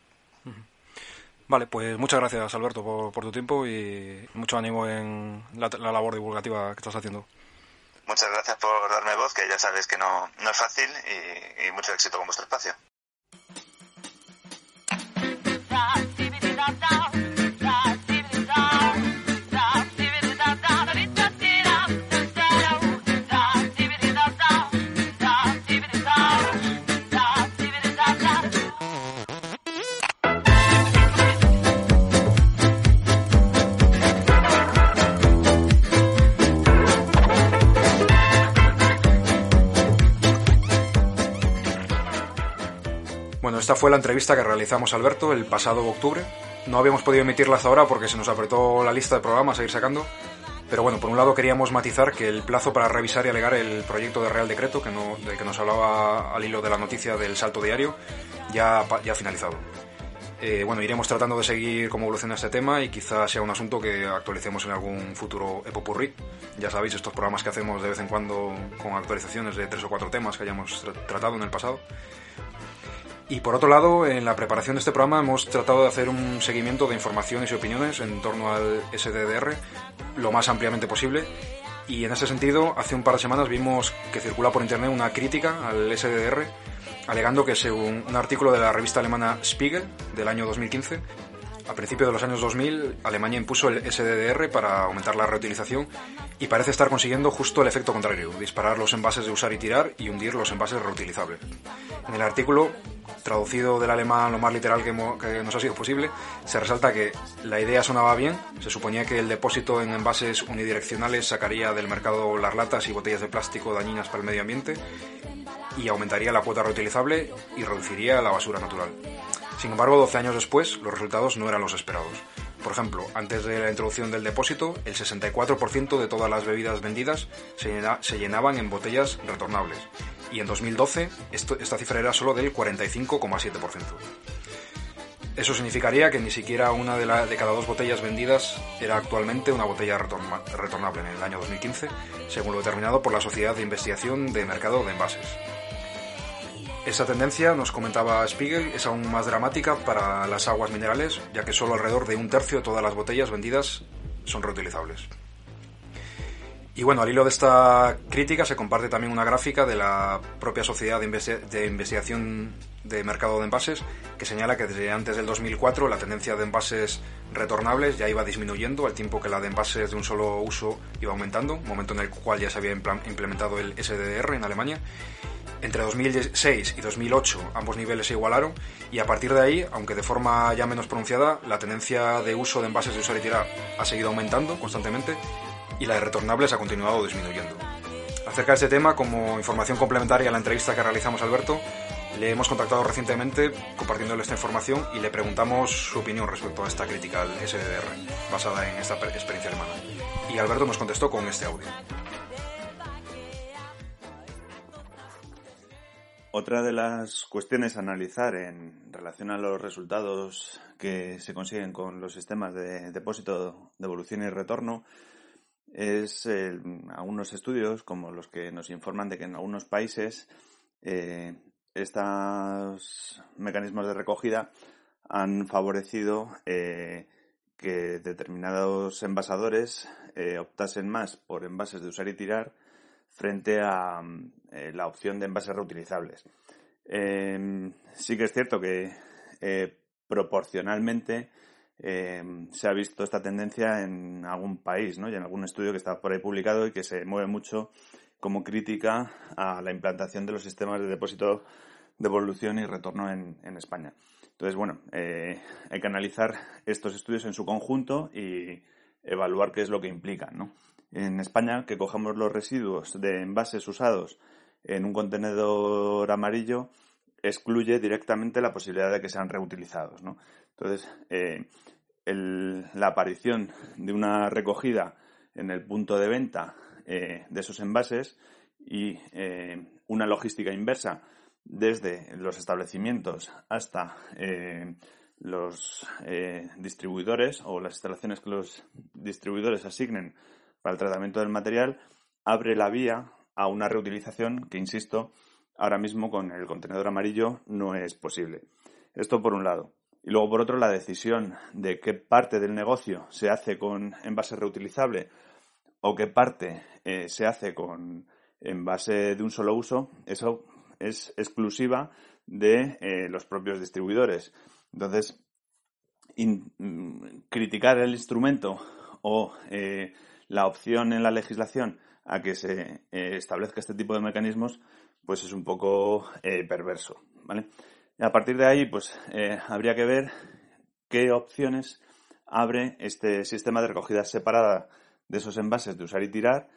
Vale, pues muchas gracias, Alberto, por, por tu tiempo y mucho ánimo en la, la labor divulgativa que estás haciendo. Muchas gracias por darme voz, que ya sabéis que no, no es fácil, y, y mucho éxito con vuestro espacio. esta fue la entrevista que realizamos a Alberto el pasado octubre. No habíamos podido emitirla hasta ahora porque se nos apretó la lista de programas a ir sacando. Pero bueno, por un lado queríamos matizar que el plazo para revisar y alegar el proyecto de Real Decreto, que no, del que nos hablaba al hilo de la noticia del Salto Diario, ya, ya ha finalizado. Eh, bueno, iremos tratando de seguir cómo evoluciona este tema y quizás sea un asunto que actualicemos en algún futuro epopurrí. Ya sabéis, estos programas que hacemos de vez en cuando con actualizaciones de tres o cuatro temas que hayamos tra- tratado en el pasado. Y por otro lado, en la preparación de este programa hemos tratado de hacer un seguimiento de informaciones y opiniones en torno al S D D R lo más ampliamente posible. Y en ese sentido, hace un par de semanas vimos que circula por internet una crítica al S D D R, alegando que según un artículo de la revista alemana Spiegel del año dos mil quince, a principios de los años dos mil, Alemania impuso el S D D R para aumentar la reutilización y parece estar consiguiendo justo el efecto contrario, disparar los envases de usar y tirar y hundir los envases reutilizables. En el artículo, traducido del alemán lo más literal que, mo- que nos ha sido posible, se resalta que la idea sonaba bien, se suponía que el depósito en envases unidireccionales sacaría del mercado las latas y botellas de plástico dañinas para el medio ambiente y aumentaría la cuota reutilizable y reduciría la basura natural. Sin embargo, doce años después, los resultados no eran los esperados. Por ejemplo, antes de la introducción del depósito, el sesenta y cuatro por ciento de todas las bebidas vendidas se, llena, se llenaban en botellas retornables. Y en dos mil doce, esto, esta cifra era solo del cuarenta y cinco coma siete por ciento. Eso significaría que ni siquiera una de, la, de cada dos botellas vendidas era actualmente una botella retorna, retornable en el año dos mil quince, según lo determinado por la Sociedad de Investigación de Mercado de Envases. Esta tendencia, nos comentaba Spiegel, es aún más dramática para las aguas minerales, ya que solo alrededor de un tercio de todas las botellas vendidas son reutilizables. Y bueno, al hilo de esta crítica se comparte también una gráfica de la propia Sociedad de, Investi- de Investigación de Mercado de Envases, que señala que desde antes del dos mil cuatro la tendencia de envases retornables ya iba disminuyendo al tiempo que la de envases de un solo uso iba aumentando, momento en el cual ya se había implementado el S D D R en Alemania. Entre dos mil seis y dos mil ocho ambos niveles se igualaron y a partir de ahí, aunque de forma ya menos pronunciada, la tendencia de uso de envases de usar y tirar ha seguido aumentando constantemente y la de retornables ha continuado disminuyendo. Acerca de este tema, como información complementaria a la entrevista que realizamos a Alberto, le hemos contactado recientemente compartiéndole esta información y le preguntamos su opinión respecto a esta crítica al S D D R basada en esta experiencia alemana. Y Alberto nos contestó con este audio. Otra de las cuestiones a analizar en relación a los resultados que se consiguen con los sistemas de depósito, devolución y retorno es eh, algunos estudios como los que nos informan de que en algunos países eh, estos mecanismos de recogida han favorecido eh, que determinados envasadores eh, optasen más por envases de usar y tirar frente a eh, la opción de envases reutilizables. Eh, sí que es cierto que eh, proporcionalmente eh, se ha visto esta tendencia en algún país, ¿no? Y en algún estudio que está por ahí publicado y que se mueve mucho como crítica a la implantación de los sistemas de depósito, devolución y retorno en, en España. Entonces, bueno, eh, hay que analizar estos estudios en su conjunto y evaluar qué es lo que implican, ¿no? En España, que cojamos los residuos de envases usados en un contenedor amarillo, excluye directamente la posibilidad de que sean reutilizados, ¿no? Entonces, eh, el, la aparición de una recogida en el punto de venta eh, de esos envases y eh, una logística inversa desde los establecimientos hasta eh, los eh, distribuidores o las instalaciones que los distribuidores asignen para el tratamiento del material, abre la vía a una reutilización que, insisto, ahora mismo con el contenedor amarillo no es posible. Esto por un lado. Y luego, por otro, la decisión de qué parte del negocio se hace con envase reutilizable o qué parte eh, se hace con envase de un solo uso, eso es exclusiva de eh, los propios distribuidores. Entonces, in, mm, criticar el instrumento o eh, la opción en la legislación a que se eh, establezca este tipo de mecanismos, pues es un poco eh, perverso, ¿vale? Y a partir de ahí, pues eh, habría que ver qué opciones abre este sistema de recogida separada de esos envases de usar y tirar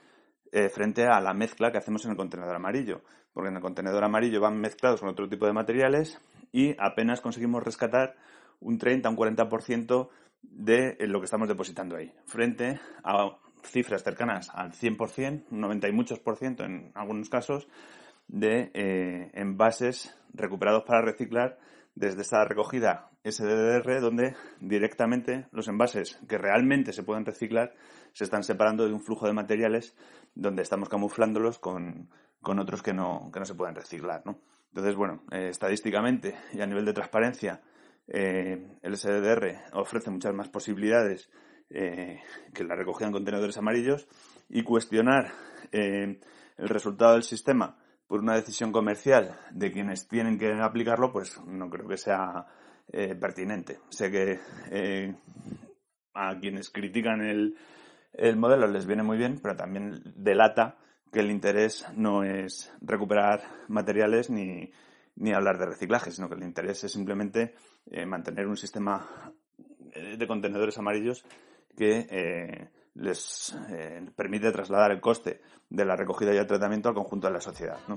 eh, frente a la mezcla que hacemos en el contenedor amarillo. Porque en el contenedor amarillo van mezclados con otro tipo de materiales y apenas conseguimos rescatar un treinta, un cuarenta por ciento de lo que estamos depositando ahí, frente a cifras cercanas al cien por ciento, noventa y muchos por ciento en algunos casos, de eh, envases recuperados para reciclar desde esta recogida S D D R, donde directamente los envases que realmente se pueden reciclar se están separando de un flujo de materiales donde estamos camuflándolos con, con otros que no, que no se pueden reciclar, ¿no? Entonces, bueno, eh, estadísticamente y a nivel de transparencia, eh, el S D D R ofrece muchas más posibilidades eh, que la recogida en contenedores amarillos, y cuestionar eh, el resultado del sistema por una decisión comercial de quienes tienen que aplicarlo, pues no creo que sea eh, pertinente. Sé que eh, a quienes critican el, el modelo les viene muy bien, pero también delata que el interés no es recuperar materiales ni, ni hablar de reciclaje, sino que el interés es simplemente eh, mantener un sistema de contenedores amarillos que eh, les eh, permite trasladar el coste de la recogida y el tratamiento al conjunto de la sociedad, ¿no?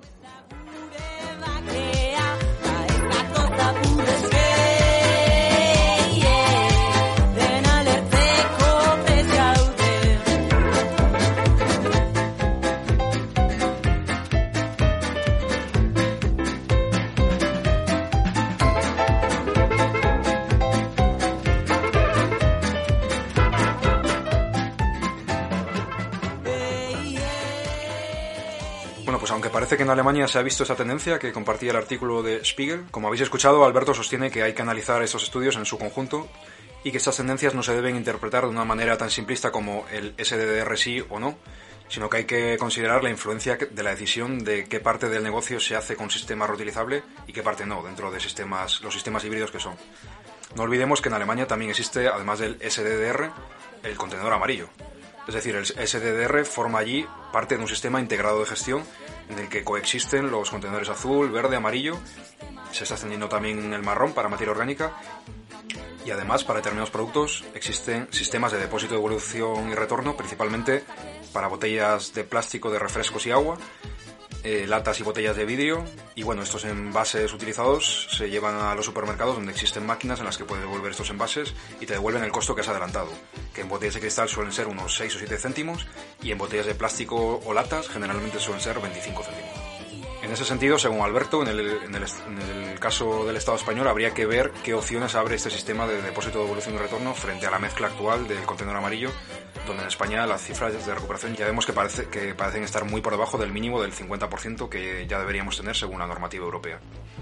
Pues aunque parece que en Alemania se ha visto esa tendencia que compartía el artículo de Spiegel, como habéis escuchado, Alberto sostiene que hay que analizar estos estudios en su conjunto y que estas tendencias no se deben interpretar de una manera tan simplista como el S D D R sí o no, sino que hay que considerar la influencia de la decisión de qué parte del negocio se hace con sistema reutilizable y qué parte no, dentro de sistemas, los sistemas híbridos que son. No olvidemos que en Alemania también existe, además del S D D R, el contenedor amarillo. Es decir, el S D D R forma allí parte de un sistema integrado de gestión en el que coexisten los contenedores azul, verde, amarillo. Se está extendiendo también el marrón para materia orgánica. Y además, para determinados productos, existen sistemas de depósito, devolución y retorno, principalmente para botellas de plástico de refrescos y agua, eh, latas y botellas de vidrio. Y bueno, estos envases utilizados se llevan a los supermercados, donde existen máquinas en las que puedes devolver estos envases y te devuelven el costo que has adelantado, que en botellas de cristal suelen ser unos seis o siete céntimos y en botellas de plástico o latas generalmente suelen ser veinticinco céntimos. En ese sentido, según Alberto, en el, en, el, en el caso del Estado español habría que ver qué opciones abre este sistema de depósito, devolución y retorno frente a la mezcla actual del contenedor amarillo, donde en España las cifras de recuperación ya vemos que, parece, que parecen estar muy por debajo del mínimo del cincuenta por ciento que ya deberíamos tener según la normativa europea.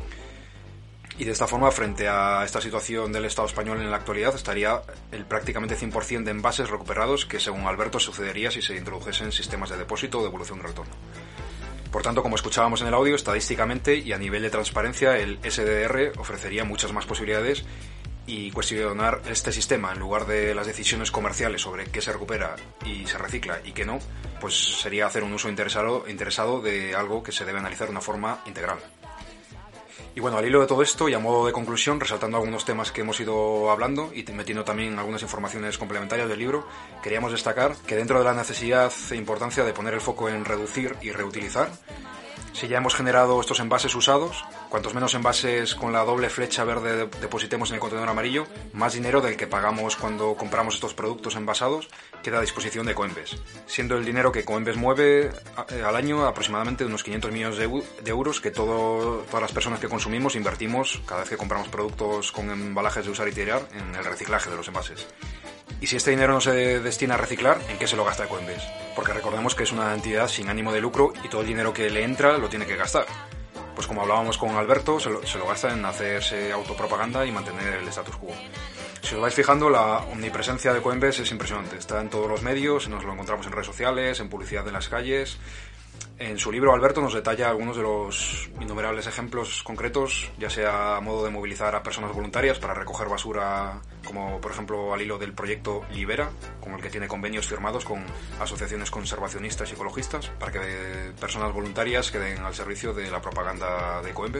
Y de esta forma, frente a esta situación del Estado español en la actualidad, estaría el prácticamente cien por ciento de envases recuperados, que según Alberto sucedería si se introdujesen sistemas de depósito, devolución y retorno. Por tanto, como escuchábamos en el audio, estadísticamente y a nivel de transparencia, el S D D R ofrecería muchas más posibilidades, y cuestionar este sistema en lugar de las decisiones comerciales sobre qué se recupera y se recicla y qué no, pues sería hacer un uso interesado, interesado de algo que se debe analizar de una forma integral. Y bueno, al hilo de todo esto y a modo de conclusión, resaltando algunos temas que hemos ido hablando y metiendo también algunas informaciones complementarias del libro, queríamos destacar que dentro de la necesidad e importancia de poner el foco en reducir y reutilizar, si ya hemos generado estos envases usados, cuantos menos envases con la doble flecha verde depositemos en el contenedor amarillo, más dinero del que pagamos cuando compramos estos productos envasados queda a disposición de Coembes, siendo el dinero que Coembes mueve al año aproximadamente unos quinientos millones de euros que todo, todas las personas que consumimos invertimos cada vez que compramos productos con embalajes de usar y tirar en el reciclaje de los envases. Y si este dinero no se destina a reciclar, ¿en qué se lo gasta Coembes? Porque recordemos que es una entidad sin ánimo de lucro y todo el dinero que le entra lo tiene que gastar. Pues como hablábamos con Alberto, se lo, se lo gasta en hacerse autopropaganda y mantener el status quo. Si os vais fijando, la omnipresencia de Coembes es impresionante. Está en todos los medios, nos lo encontramos en redes sociales, en publicidad en las calles. En su libro, Alberto nos detalla algunos de los innumerables ejemplos concretos, ya sea a modo de movilizar a personas voluntarias para recoger basura, como por ejemplo al hilo del proyecto Libera, con el que tiene convenios firmados con asociaciones conservacionistas y ecologistas, para que personas voluntarias queden al servicio de la propaganda de Coembes.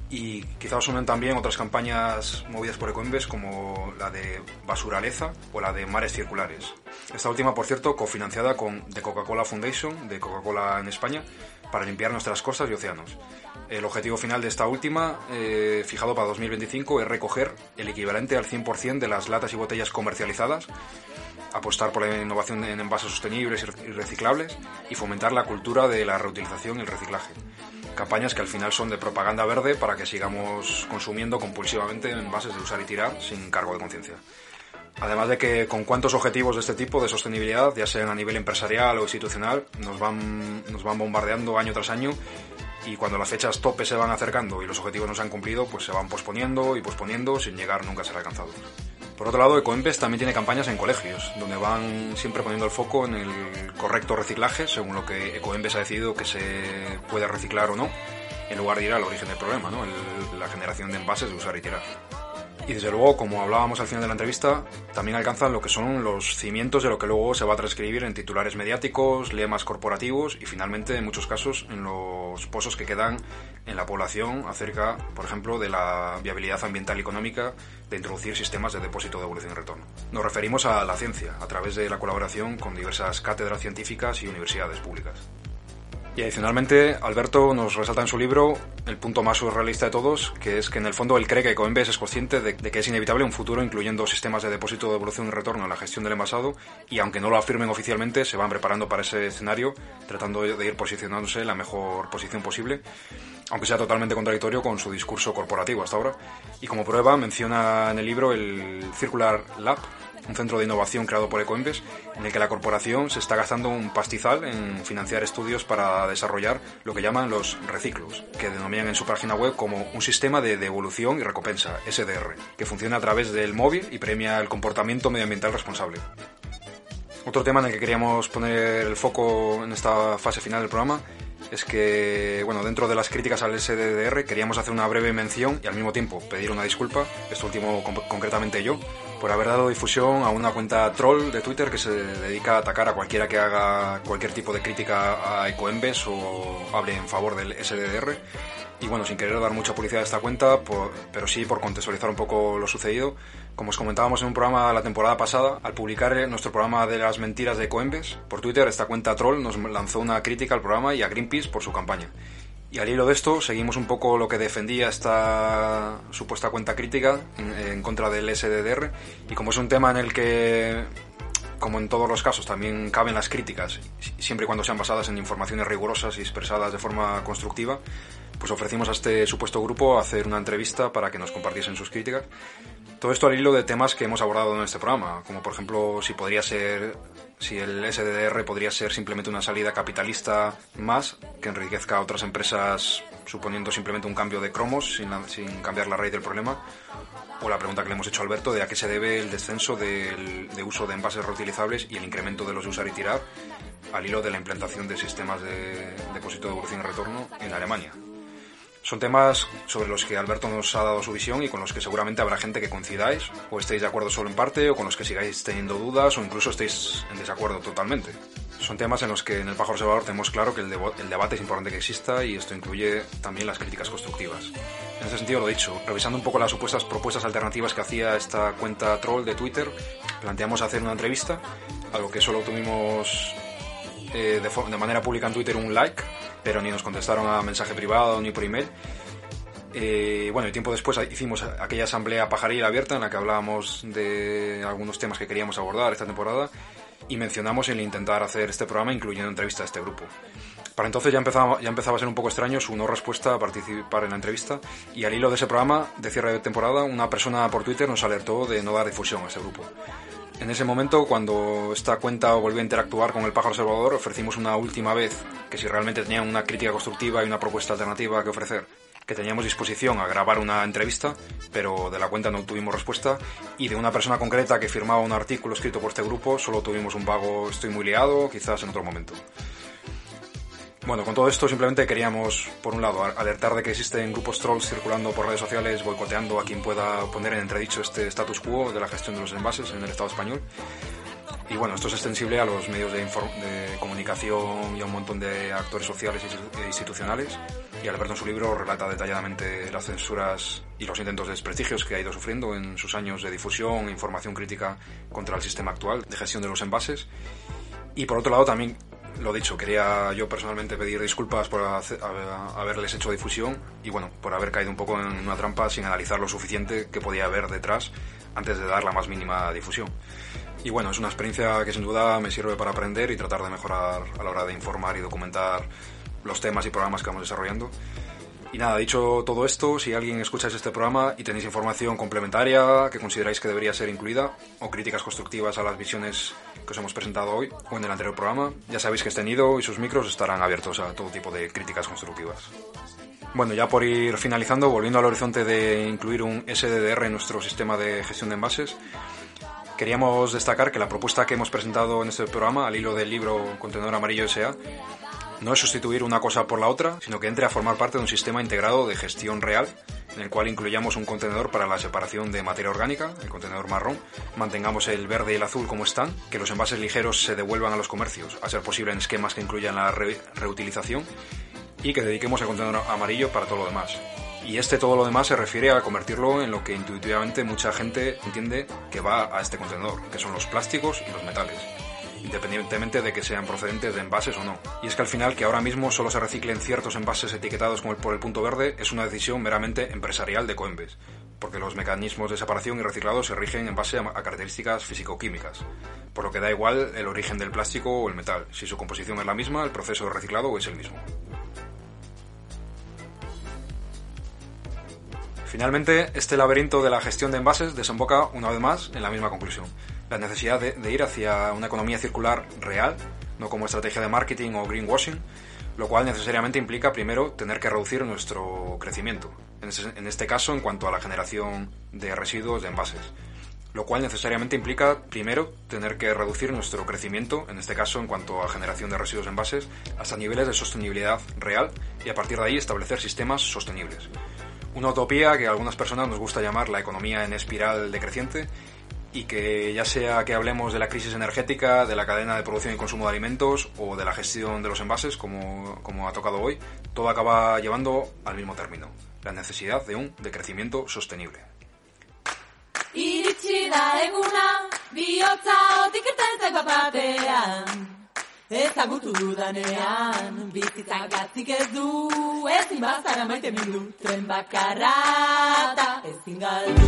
Y quizá os suenen también otras campañas movidas por Ecoembes como la de Basuraleza o la de Mares Circulares. Esta última, por cierto, cofinanciada con The Coca-Cola Foundation, de Coca-Cola en España, para limpiar nuestras costas y océanos. El objetivo final de esta última, eh, fijado para dos mil veinticinco, es recoger el equivalente al cien por ciento de las latas y botellas comercializadas, apostar por la innovación en envases sostenibles y reciclables y fomentar la cultura de la reutilización y el reciclaje. Campañas que al final son de propaganda verde para que sigamos consumiendo compulsivamente envases de usar y tirar sin cargo de conciencia. Además de que con cuántos objetivos de este tipo de sostenibilidad, ya sean a nivel empresarial o institucional, nos van, nos van bombardeando año tras año, y cuando las fechas tope se van acercando y los objetivos no se han cumplido, pues se van posponiendo y posponiendo sin llegar nunca a ser alcanzados. Por otro lado, Ecoembes también tiene campañas en colegios, donde van siempre poniendo el foco en el correcto reciclaje, según lo que Ecoembes ha decidido que se puede reciclar o no, en lugar de ir al origen del problema, ¿no? El, la generación de envases de usar y tirar. Y desde luego, como hablábamos al final de la entrevista, también alcanzan lo que son los cimientos de lo que luego se va a transcribir en titulares mediáticos, lemas corporativos y finalmente, en muchos casos, en los pozos que quedan en la población acerca, por ejemplo, de la viabilidad ambiental y económica de introducir sistemas de depósito, devolución y retorno. Nos referimos a la ciencia, a través de la colaboración con diversas cátedras científicas y universidades públicas. Y adicionalmente, Alberto nos resalta en su libro el punto más surrealista de todos, que es que en el fondo él cree que Ecoembes es consciente de, de que es inevitable un futuro incluyendo sistemas de depósito, devolución y retorno en la gestión del envasado, y aunque no lo afirmen oficialmente, se van preparando para ese escenario, tratando de ir posicionándose en la mejor posición posible, aunque sea totalmente contradictorio con su discurso corporativo hasta ahora. Y como prueba menciona en el libro el Circular Lab, un centro de innovación creado por Ecoembes, en el que la corporación se está gastando un pastizal en financiar estudios para desarrollar lo que llaman los reciclos, que denominan en su página web como un sistema de devolución y recompensa, S D R, que funciona a través del móvil y premia el comportamiento medioambiental responsable. Otro tema en el que queríamos poner el foco en esta fase final del programa es que, bueno, dentro de las críticas al S D R queríamos hacer una breve mención y al mismo tiempo pedir una disculpa, esto último con- concretamente yo, por haber dado difusión a una cuenta troll de Twitter que se dedica a atacar a cualquiera que haga cualquier tipo de crítica a Ecoembes o hable en favor del S D R. Y bueno, sin querer dar mucha publicidad a esta cuenta, por, pero sí por contextualizar un poco lo sucedido. Como os comentábamos en un programa la temporada pasada, al publicar nuestro programa de las mentiras de Ecoembes, por Twitter esta cuenta troll nos lanzó una crítica al programa y a Greenpeace por su campaña. Y al hilo de esto, seguimos un poco lo que defendía esta supuesta cuenta crítica en, en contra del S D R, y como es un tema en el que, como en todos los casos, también caben las críticas, siempre y cuando sean basadas en informaciones rigurosas y expresadas de forma constructiva, pues ofrecimos a este supuesto grupo hacer una entrevista para que nos compartiesen sus críticas. Todo esto al hilo de temas que hemos abordado en este programa, como por ejemplo si podría ser, si el S D R podría ser simplemente una salida capitalista más que enriquezca a otras empresas suponiendo simplemente un cambio de cromos sin, la, sin cambiar la raíz del problema, o la pregunta que le hemos hecho a Alberto de a qué se debe el descenso del, de uso de envases reutilizables y el incremento de los de usar y tirar al hilo de la implantación de sistemas de depósito, devolución y retorno en Alemania. Son temas sobre los que Alberto nos ha dado su visión y con los que seguramente habrá gente que coincidáis o estéis de acuerdo solo en parte, o con los que sigáis teniendo dudas o incluso estéis en desacuerdo totalmente. Son temas en los que en el Pájaro Observador tenemos claro que el, debo- el debate es importante que exista, y esto incluye también las críticas constructivas. En ese sentido, lo dicho, revisando un poco las supuestas propuestas alternativas que hacía esta cuenta troll de Twitter, planteamos hacer una entrevista, algo que solo tuvimos eh, de, for- de manera pública en Twitter un like, pero ni nos contestaron a mensaje privado ni por email. Eh, bueno, y tiempo después hicimos aquella asamblea pajaril abierta en la que hablábamos de algunos temas que queríamos abordar esta temporada, y mencionamos el intentar hacer este programa incluyendo entrevistas a este grupo. Para entonces ya empezaba, ya empezaba a ser un poco extraño su no respuesta a participar en la entrevista, y al hilo de ese programa de cierre de temporada, una persona por Twitter nos alertó de no dar difusión a ese grupo. En ese momento, cuando esta cuenta volvió a interactuar con el Pájaro Observador, ofrecimos una última vez que si realmente tenían una crítica constructiva y una propuesta alternativa que ofrecer, que teníamos disposición a grabar una entrevista, pero de la cuenta no tuvimos respuesta, y de una persona concreta que firmaba un artículo escrito por este grupo solo tuvimos un vago "estoy muy liado", quizás en otro momento. Bueno, con todo esto simplemente queríamos, por un lado, alertar de que existen grupos trolls circulando por redes sociales boicoteando a quien pueda poner en entredicho este status quo de la gestión de los envases en el Estado español. Y bueno, esto es extensible a los medios de, inform- de comunicación y a un montón de actores sociales e institucionales. Y Alberto en su libro relata detalladamente las censuras y los intentos de desprestigios que ha ido sufriendo en sus años de difusión e información crítica contra el sistema actual de gestión de los envases. Y por otro lado también, lo dicho, quería yo personalmente pedir disculpas por hacer, haberles hecho difusión y bueno, por haber caído un poco en una trampa sin analizar lo suficiente que podía haber detrás antes de dar la más mínima difusión. Y bueno, es una experiencia que sin duda me sirve para aprender y tratar de mejorar a la hora de informar y documentar los temas y programas que vamos desarrollando. Y nada, dicho todo esto, si alguien escucháis este programa y tenéis información complementaria que consideráis que debería ser incluida o críticas constructivas a las visiones que os hemos presentado hoy o en el anterior programa, ya sabéis que este nido y sus micros estarán abiertos a todo tipo de críticas constructivas. Bueno, ya por ir finalizando, volviendo al horizonte de incluir un S D D R en nuestro sistema de gestión de envases, queríamos destacar que la propuesta que hemos presentado en este programa, al hilo del libro Contenedor Amarillo S A, no es sustituir una cosa por la otra, sino que entre a formar parte de un sistema integrado de gestión real, en el cual incluyamos un contenedor para la separación de materia orgánica, el contenedor marrón, mantengamos el verde y el azul como están, que los envases ligeros se devuelvan a los comercios, a ser posible en esquemas que incluyan la re- reutilización, y que dediquemos el contenedor amarillo para todo lo demás. Y este todo lo demás se refiere a convertirlo en lo que intuitivamente mucha gente entiende que va a este contenedor, que son los plásticos y los metales, independientemente de que sean procedentes de envases o no. Y es que al final que ahora mismo solo se reciclen ciertos envases etiquetados como el por el punto verde es una decisión meramente empresarial de Coembes, porque los mecanismos de separación y reciclado se rigen en base a características físico-químicas, por lo que da igual el origen del plástico o el metal, si su composición es la misma, el proceso de reciclado es el mismo. Finalmente, este laberinto de la gestión de envases desemboca una vez más en la misma conclusión: la necesidad de, de ir hacia una economía circular real, no como estrategia de marketing o greenwashing, lo cual necesariamente implica primero tener que reducir nuestro crecimiento, en, ese, en este caso en cuanto a la generación de residuos de envases, lo cual necesariamente implica primero tener que reducir nuestro crecimiento, en este caso en cuanto a generación de residuos de envases, hasta niveles de sostenibilidad real y a partir de ahí establecer sistemas sostenibles. Una utopía que a algunas personas nos gusta llamar la economía en espiral decreciente y que ya sea que hablemos de la crisis energética, de la cadena de producción y consumo de alimentos o de la gestión de los envases, como, como ha tocado hoy, todo acaba llevando al mismo término: la necesidad de un decrecimiento sostenible. Iritsi da eguna, bihotza otik irtentzeko batean. Ezagutu dudanean, bizitzak gatzik ez du, ezin bazara maite mindu, tren bakarra eta ezin galdu.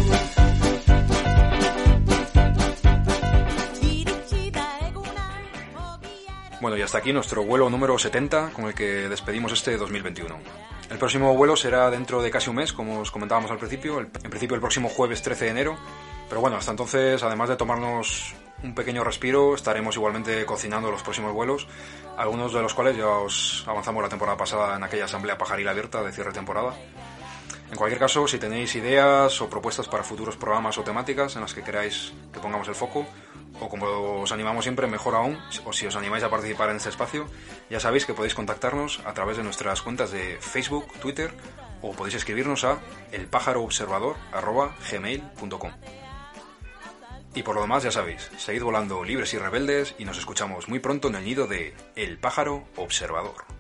Bueno, y hasta aquí nuestro vuelo número setenta, con el que despedimos este dos mil veintiuno. El próximo vuelo será dentro de casi un mes, como os comentábamos al principio, el, en principio el próximo jueves trece de enero, pero bueno, hasta entonces, además de tomarnos un pequeño respiro, estaremos igualmente cocinando los próximos vuelos, algunos de los cuales ya os avanzamos la temporada pasada en aquella asamblea pajaril abierta de cierre de temporada. En cualquier caso, si tenéis ideas o propuestas para futuros programas o temáticas en las que queráis que pongamos el foco, o como os animamos siempre, mejor aún, o si os animáis a participar en este espacio, ya sabéis que podéis contactarnos a través de nuestras cuentas de Facebook, Twitter, o podéis escribirnos a elpájaroobservador arroba gmail punto com. Y por lo demás, ya sabéis, seguid volando libres y rebeldes y nos escuchamos muy pronto en el nido de El Pájaro Observador.